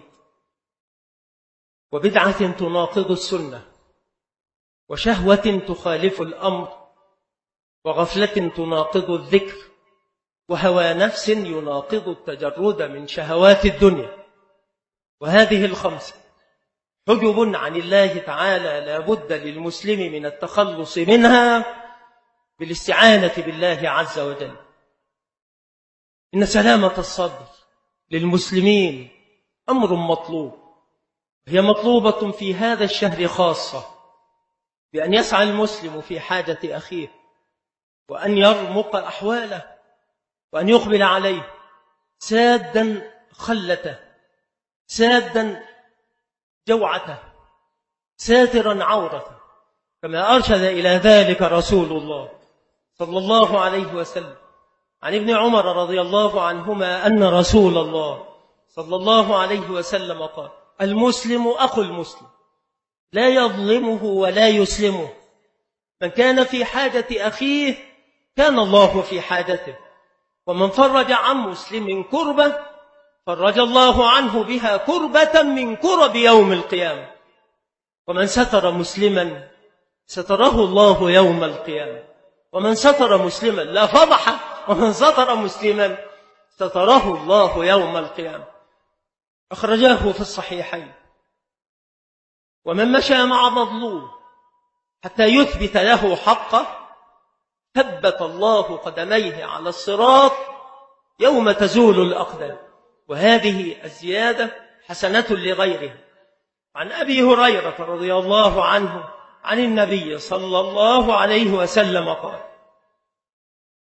وبدعة تناقض السنة، وشهوة تخالف الأمر، وغفلة تناقض الذكر، وهوى نفس يناقض التجرد من شهوات الدنيا. وهذه الخمسة حجب عن الله تعالى لا بد للمسلم من التخلص منها بالاستعانة بالله عز وجل. إن سلامة الصدر للمسلمين أمر مطلوب، هي مطلوبة في هذا الشهر خاصة، بأن يسعى المسلم في حاجة أخيه، وأن يرمق أحواله، وأن يقبل عليه سادا خلته، سادا جوعته، ساترا عورته، كما أرشد إلى ذلك رسول الله صلى الله عليه وسلم عن ابن عمر رضي الله عنهما أن رسول الله صلى الله عليه وسلم قال: المسلم أخو المسلم، لا يظلمه ولا يسلمه، من كان في حاجة أخيه كان الله في حاجته، ومن فرج عن مسلم كربة فرج الله عنه بها كربة من كرب يوم القيامة، ومن ستر مسلما ستره الله يوم القيامة، ومن ستر مسلما لا فضح، ومن ستر مسلما ستره الله يوم القيامة. أخرجاه في الصحيحين. ومن مشى مع مظلوم حتى يثبت له حقه ثبت الله قدميه على الصراط يوم تزول الأقدام. وهذه الزيادة حسنة لغيرها. عن أبي هريرة رضي الله عنه عن النبي صلى الله عليه وسلم قال: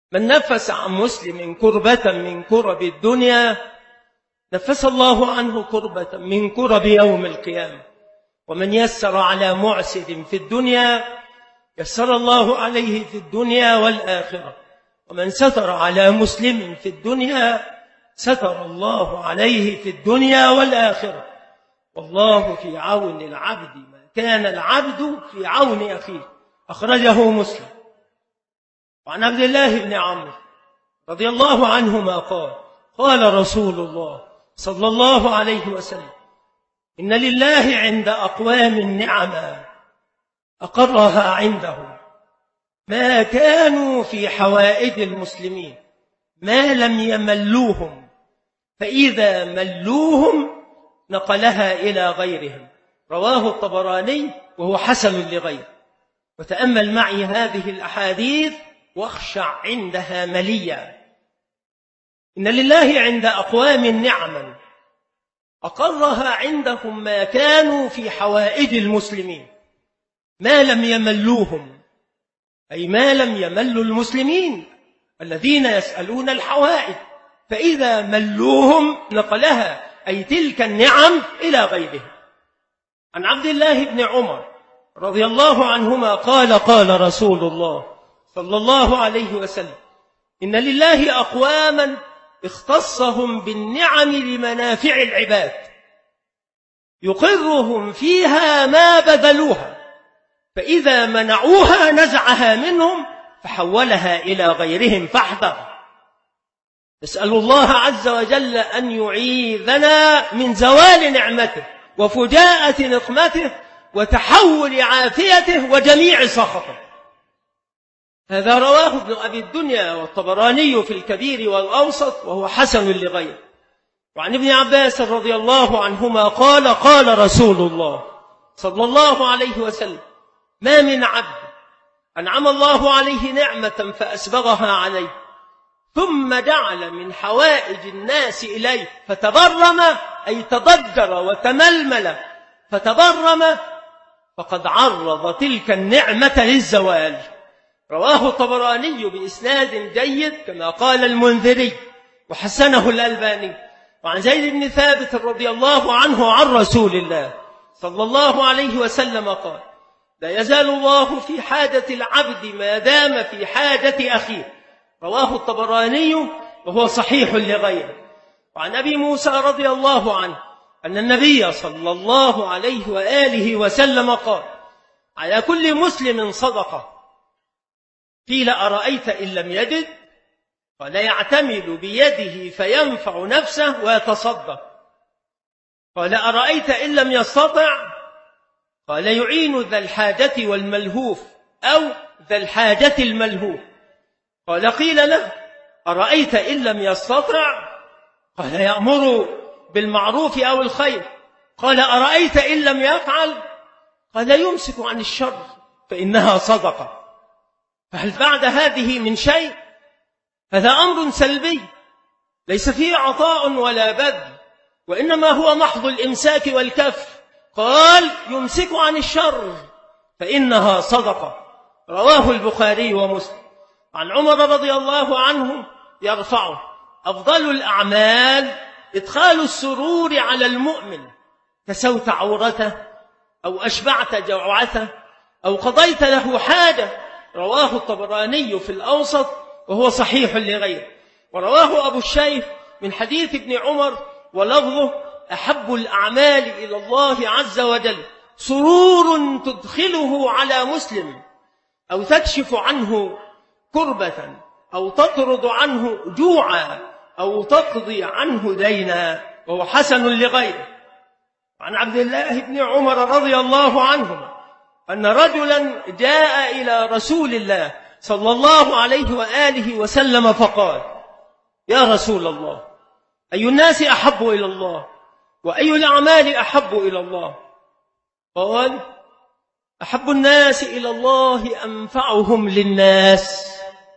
من نفس عن مسلم كربة من كرب الدنيا نفس الله عنه كربة من كرب يوم القيامة. ومن يسر على معسر في الدنيا يسر الله عليه في الدنيا والآخرة. ومن ستر على مسلم في الدنيا ستر الله عليه في الدنيا والآخرة. والله في عون العبد ما كان العبد في عون أخيه. أخرجه مسلم. وعن عبد الله بن عمرو رضي الله عنهما قال قال رسول الله صلى الله عليه وسلم إن لله عند أقوام نعما أقرها عندهم ما كانوا في حوائج المسلمين ما لم يملوهم، فإذا ملوهم نقلها إلى غيرهم. رواه الطبراني وهو حسن لغيره. وتأمل معي هذه الأحاديث واخشع عندها مليا. إن لله عند أقوام نعما أقرها عندهم ما كانوا في حوائج المسلمين ما لم يملوهم، أي ما لم يملوا المسلمين الذين يسألون الحوائج، فإذا ملوهم نقلها أي تلك النعم إلى غيرهم. عن عبد الله بن عمر رضي الله عنهما قال قال رسول الله صلى الله عليه وسلم إن لله أقواما اختصهم بالنعم لمنافع العباد يقرهم فيها ما بذلوها، فإذا منعوها نزعها منهم فحولها إلى غيرهم فاحذر. نسأل الله عز وجل أن يعيذنا من زوال نعمته وفجاءة نقمته وتحول عافيته وجميع سخطه. هذا رواه ابن أبي الدنيا والطبراني في الكبير والأوسط وهو حسن لغيره. وعن ابن عباس رضي الله عنهما قال قال رسول الله صلى الله عليه وسلم ما من عبد أنعم الله عليه نعمة فأسبغها عليه ثم جعل من حوائج الناس إليه فتبرم أي تضجر وتململ فتبرم فقد عرض تلك النعمة للزوال. رواه الطبراني بإسناد جيد كما قال المنذري وحسنه الألباني. وعن زيد بن ثابت رضي الله عنه عن رسول الله صلى الله عليه وسلم قال لا يزال الله في حاجة العبد ما دام في حاجة أخيه. رواه الطبراني وهو صحيح لغيره. وعن أبي موسى رضي الله عنه أن النبي صلى الله عليه وآله وسلم قال على كل مسلم صدقة. قيل أرأيت إن لم يجد؟ قال يعتمد بيده فينفع نفسه ويتصدق. قال أرأيت إن لم يستطع؟ قال يعين ذا الحاجة والملهوف أو ذا الحاجة الملهوف. قال قيل له أرأيت إن لم يستطع؟ قال يأمر بالمعروف أو الخير. قال أرأيت إن لم يفعل؟ قال يمسك عن الشر فإنها صدقة. فهل بعد هذه من شيء؟ هذا أمر سلبي ليس فيه عطاء ولا بذل، وإنما هو محض الإمساك والكف. قال يمسك عن الشر فإنها صدقة. رواه البخاري ومسلم. عن عمر رضي الله عنه يرفعه أفضل الأعمال إدخال السرور على المؤمن، كسوت عورته أو أشبعت جوعته أو قضيت له حاجة. رواه الطبراني في الأوسط وهو صحيح لغيره. ورواه أبو الشيخ من حديث ابن عمر ولفظه أحب الأعمال إلى الله عز وجل سرور تدخله على مسلم أو تكشف عنه كربة أو تطرد عنه جوعا أو تقضي عنه دينا، وهو حسن لغيره. عن عبد الله بن عمر رضي الله عنهما أن رجلا جاء إلى رسول الله صلى الله عليه وآله وسلم فقال يا رسول الله أي الناس أحب إلى الله وأي الأعمال أحب إلى الله؟ قال أحب الناس إلى الله أنفعهم للناس،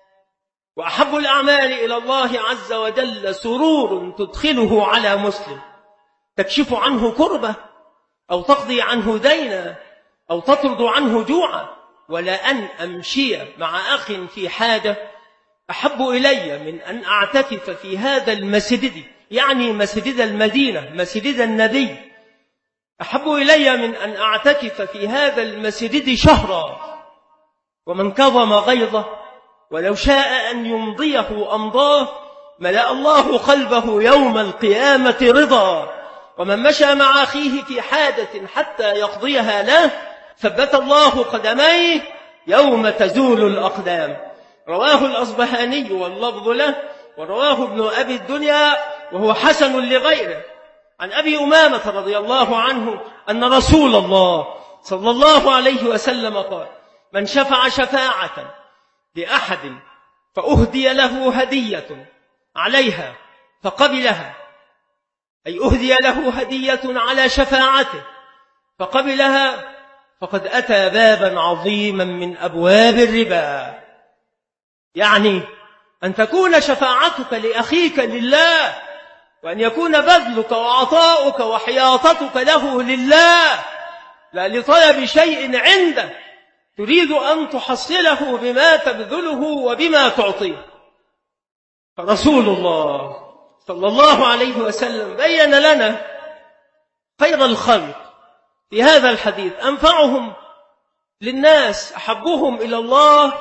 وأحب الأعمال إلى الله عز وجل سرور تدخله على مسلم تكشف عنه كربة أو تقضي عنه دينا أو تطرد عنه جوعا، ولا أن أمشي مع أخ في حاجة أحب إلي من أن أعتكف في هذا المسجد، يعني مسجد المدينة مسجد النبي، أحب إلي من أن أعتكف في هذا المسجد شهرا، ومن كظم غيظه ولو شاء أن يمضيه أمضاه ملأ الله قلبه يوم القيامة رضا، ومن مشى مع أخيه في حاجة حتى يقضيها له ثبت الله قدميه يوم تزول الأقدام. رواه الأصبهاني واللفظ له، ورواه ابن أبي الدنيا وهو حسن لغيره، عن أبي أمامة رضي الله عنه أن رسول الله صلى الله عليه وسلم قال: من شفع شفاعة لأحد فأهدي له هدية عليها فقبلها، أي أهدي له هدية على شفاعته فقبلها، فقد أتى بابا عظيما من أبواب الربا. يعني أن تكون شفاعتك لأخيك لله، وأن يكون بذلك وعطاؤك وحياطتك له لله، لا لطلب شيء عنده تريد أن تحصله بما تبذله وبما تعطيه. فرسول الله صلى الله عليه وسلم بين لنا خير الخلق في هذا الحديث، أنفعهم للناس، أحبهم إلى الله،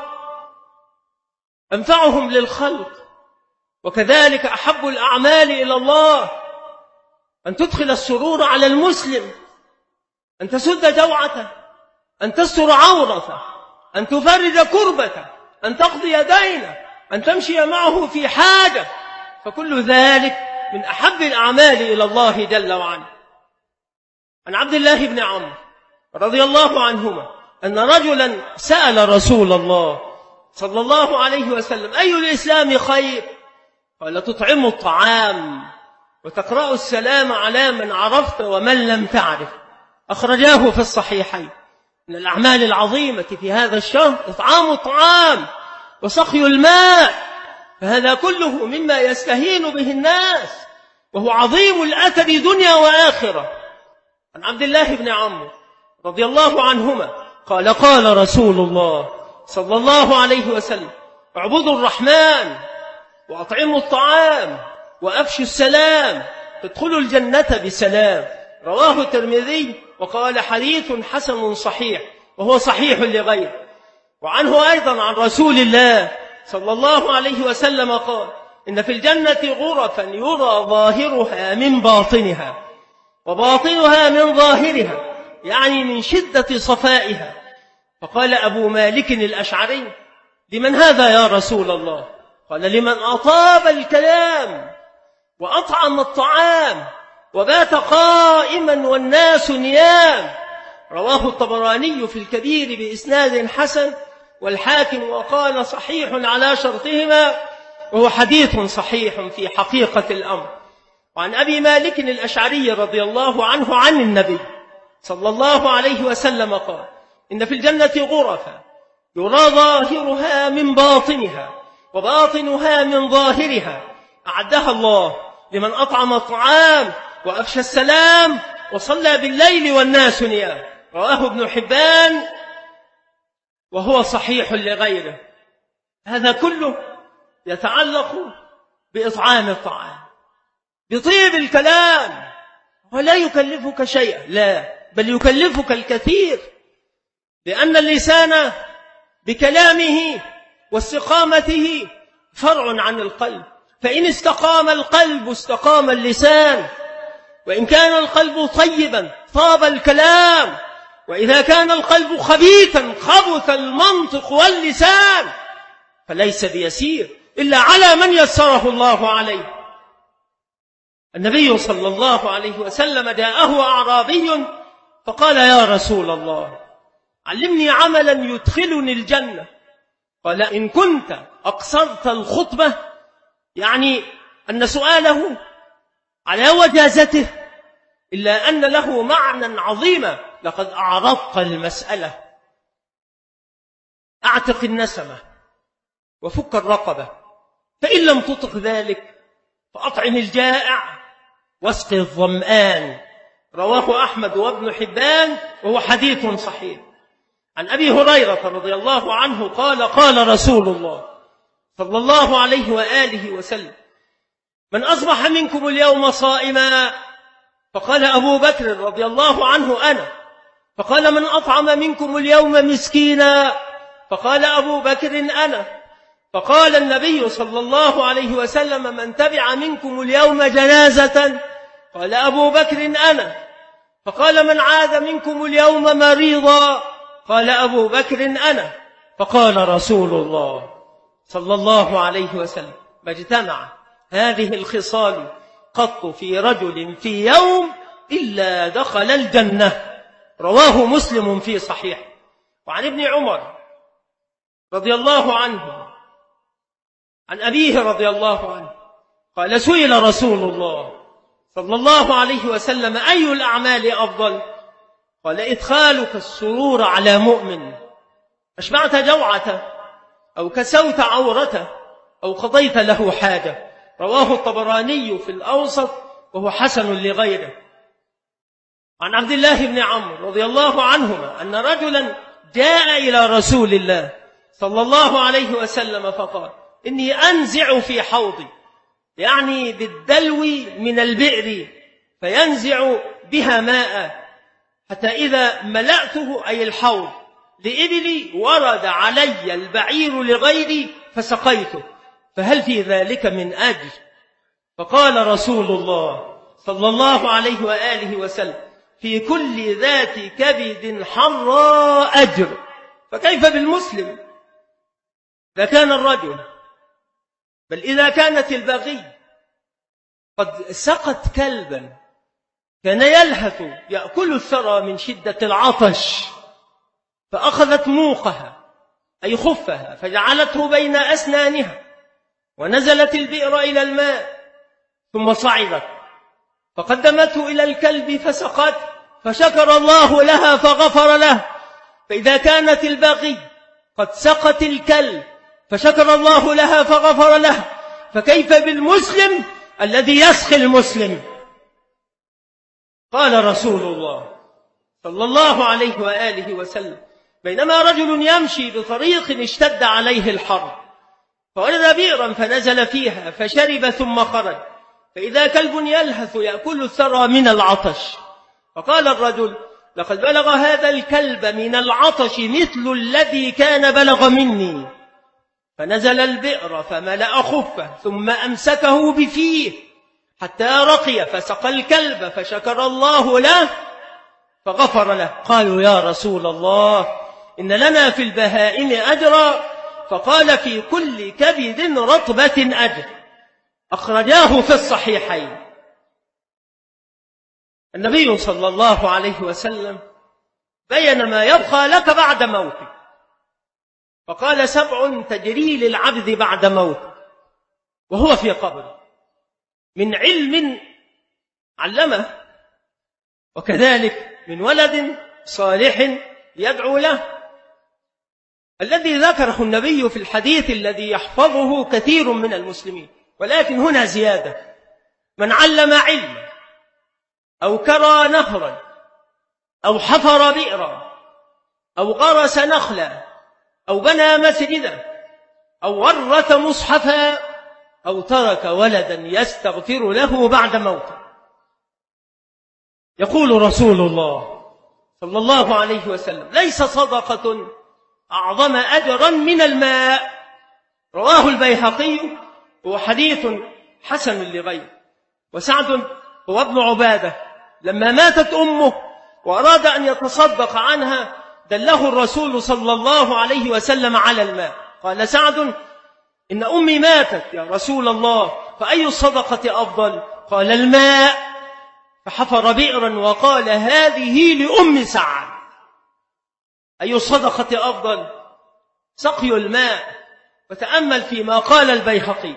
أنفعهم للخلق، وكذلك أحب الأعمال إلى الله أن تدخل السرور على المسلم، أن تسد جوعته، أن تستر عورته، أن تفرج كربته، أن تقضي دينه، أن تمشي معه في حاجة، فكل ذلك من أحب الأعمال إلى الله جل وعلا. عن عبد الله بن عمرو رضي الله عنهما أن رجلا سأل رسول الله صلى الله عليه وسلم: أي الإسلام خير؟ قال: تطعم الطعام وتقرأ السلام على من عرفت ومن لم تعرف. أخرجاه في الصحيحين. من الأعمال العظيمة في هذا الشهر إطعام الطعام وسقي الماء، فهذا كله مما يستهين به الناس، وهو عظيم الأثر دنيا وآخرة. عن عبد الله بن عمرو رضي الله عنهما قال: قال رسول الله صلى الله عليه وسلم: اعبدوا الرحمن وأطعموا الطعام وأفشوا السلام تدخلوا الجنة بسلام. رواه الترمذي وقال: حديث حسن صحيح، وهو صحيح لغيره. وعنه أيضا عن رسول الله صلى الله عليه وسلم قال: إن في الجنة غرفا يرى ظاهرها من باطنها وباطنها من ظاهرها، يعني من شدة صفائها. فقال أبو مالك الأشعري: لمن هذا يا رسول الله؟ قال: لمن أطاب الكلام وأطعم الطعام وبات قائما والناس نيام. رواه الطبراني في الكبير بإسناد حسن، والحاكم وقال صحيح على شرطهما، وهو حديث صحيح في حقيقة الأمر. وعن أبي مالك الأشعري رضي الله عنه عن النبي صلى الله عليه وسلم قال: إن في الجنة غرفا يرى ظاهرها من باطنها وباطنها من ظاهرها، أعدها الله لمن أطعم الطعام وأفشى السلام وصلى بالليل والناس نيام. رواه ابن حبان وهو صحيح لغيره. هذا كله يتعلق بإطعام الطعام، بطيب الكلام، ولا يكلفك شيئا، لا بل يكلفك الكثير، لأن اللسان بكلامه واستقامته فرع عن القلب، فإن استقام القلب استقام اللسان، وإن كان القلب طيبا طاب الكلام، وإذا كان القلب خبيثا خبث المنطق واللسان، فليس بيسير إلا على من يسره الله عليه. النبي صلى الله عليه وسلم جاءه أعرابي فقال: يا رسول الله، علمني عملا يدخلني الجنة. قال: إن كنت أقصرت الخطبة، يعني أن سؤاله على وجازته، إلا أن له معنى عظيما: لقد أعرضت المسألة. أعتق النسمة وفك الرقبة، فإن لم تطق ذلك فأطعم الجائع واسقي الظمآن. رواه أحمد وابن حبان وهو حديث صحيح. عن أبي هريرة رضي الله عنه قال: قال رسول الله صلى الله عليه وآله وسلم: من أصبح منكم اليوم صائما؟ فقال أبو بكر رضي الله عنه: أنا. فقال: من أطعم منكم اليوم مسكينا؟ فقال أبو بكر: أنا. فقال النبي صلى الله عليه وسلم: من تبع منكم اليوم جنازة؟ قال أبو بكر: أنا. فقال: من عاد منكم اليوم مريضا؟ قال أبو بكر: أنا. فقال رسول الله صلى الله عليه وسلم: ما اجتمع هذه الخصال قط في رجل في يوم إلا دخل الجنة. رواه مسلم في صحيح. وعن ابن عمر رضي الله عنه عن أبيه رضي الله عنه قال: سئل رسول الله صلى الله عليه وسلم: أي الأعمال أفضل؟ قال: إدخالك السرور على مؤمن، أشبعت جوعته أو كسوت عورته أو قضيت له حاجة. رواه الطبراني في الأوسط وهو حسن لغيره. عن عبد الله بن عمرو رضي الله عنهما أن رجلا جاء إلى رسول الله صلى الله عليه وسلم فقال: إني أنزع في حوضي، يعني بالدلو من البئر، فينزع بها ماء حتى إذا ملأته أي الحوض لإبلي ورد علي البعير لغيري فسقيته، فهل في ذلك من أجر؟ فقال رسول الله صلى الله عليه وآله وسلم: في كل ذات كبد حراء أجر. فكيف بالمسلم إذا كان الرجل، بل إذا كانت البغي قد سقت كلبا كان يلهث يأكل الثرى من شدة العطش، فأخذت موقها أي خفها فجعلته بين أسنانها، ونزلت البئر إلى الماء ثم صعدت فقدمته إلى الكلب فسقت، فشكر الله لها فغفر له. فإذا كانت البغي قد سقت الكلب فشكر الله لها فغفر له، فكيف بالمسلم الذي يسقي المسلم؟ قال رسول الله صلى الله عليه وآله وسلم: بينما رجل يمشي بطريق اشتد عليه الحر، فوجد بئرا فنزل فيها فشرب ثم خرج، فإذا كلب يلهث يأكل الثرى من العطش، فقال الرجل: لقد بلغ هذا الكلب من العطش مثل الذي كان بلغ مني. فنزل البئر فملأ خفه ثم أمسكه بفيه حتى رقي فسقى الكلب فشكر الله له فغفر له. قالوا: يا رسول الله، إن لنا في البهائم أجرا. فقال: في كل كبد رطبة أجر. أخرجاه في الصحيحين. النبي صلى الله عليه وسلم بين ما يبقى لك بعد موتك، فقال: سبع تجري للعبد بعد موته وهو في قبره: من علم علمه، وكذلك من ولد صالح يدعو له. الذي ذكره النبي في الحديث الذي يحفظه كثير من المسلمين، ولكن هنا زيادة: من علم علما أو كرى نهرا أو حفر بئرا أو غرس نخلا أو بنى مسجدا أو ورث مصحفا أو ترك ولدا يستغفر له بعد موته. يقول رسول الله صلى الله عليه وسلم: ليس صدقة أعظم أجرا من الماء. رواه البيهقي هو حديث حسن لغيره. وسعد هو ابن عبادة لما ماتت أمه وأراد أن يتصدق عنها دله الرسول صلى الله عليه وسلم على الماء. قال سعد: إن أمي ماتت يا رسول الله، فأي الصدقة أفضل؟ قال: الماء. فحفر بئرا وقال: هذه لأم سعد. أي الصدقة أفضل؟ سقي الماء. وتأمل فيما قال البيهقي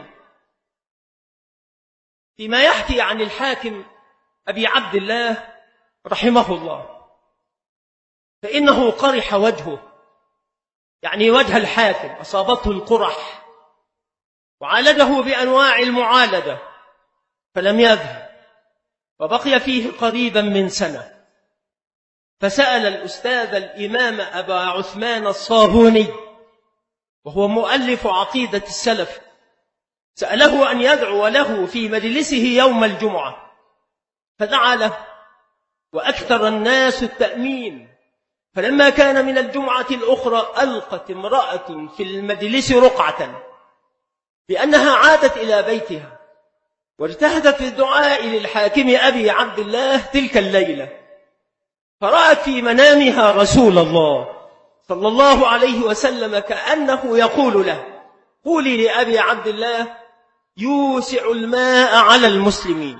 فيما يحكي عن الحاكم أبي عبد الله رحمه الله، فإنه قرح وجهه، يعني وجه الحاكم أصابته القرح، وعالجه بأنواع المعالجة فلم يذهب، وبقي فيه قريبا من سنة. فسأل الأستاذ الإمام أبا عثمان الصابوني وهو مؤلف عقيدة السلف، سأله أن يدعو له في مجلسه يوم الجمعة، فدعا له وأكثر الناس التأمين. فلما كان من الجمعة الأخرى ألقت امرأة في المجلس رقعة بأنها عادت إلى بيتها، واجتهدت في الدعاء للحاكم أبي عبد الله تلك الليلة، فرأت في منامها رسول الله صلى الله عليه وسلم كأنه يقول له: قولي لأبي عبد الله يوسع الماء على المسلمين.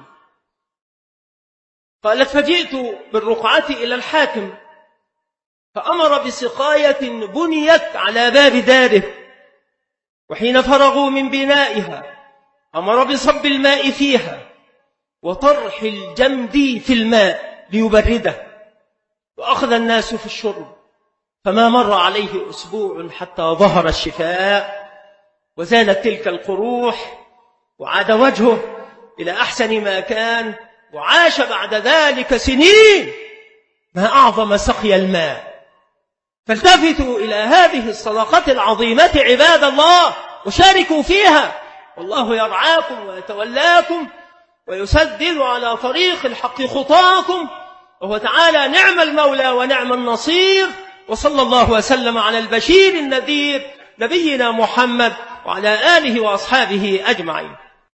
قالت: فجئت بالرقعة إلى الحاكم، فأمر بسقاية بنيت على باب داره، وحين فرغوا من بنائها أمر بصب الماء فيها وطرح الجمد في الماء ليبرده، وأخذ الناس في الشرب، فما مر عليه أسبوع حتى ظهر الشفاء وزالت تلك القروح، وعاد وجهه إلى أحسن ما كان، وعاش بعد ذلك سنين. ما أعظم سقي الماء. فالتفتوا إلى هذه الصدقة العظيمة عباد الله وشاركوا فيها، والله يرعاكم ويتولاكم ويسدد على طريق الحق خطاكم، وهو تعالى نعم المولى ونعم النصير. وصلى الله وسلم على البشير النذير نبينا محمد وعلى آله وأصحابه أجمعين.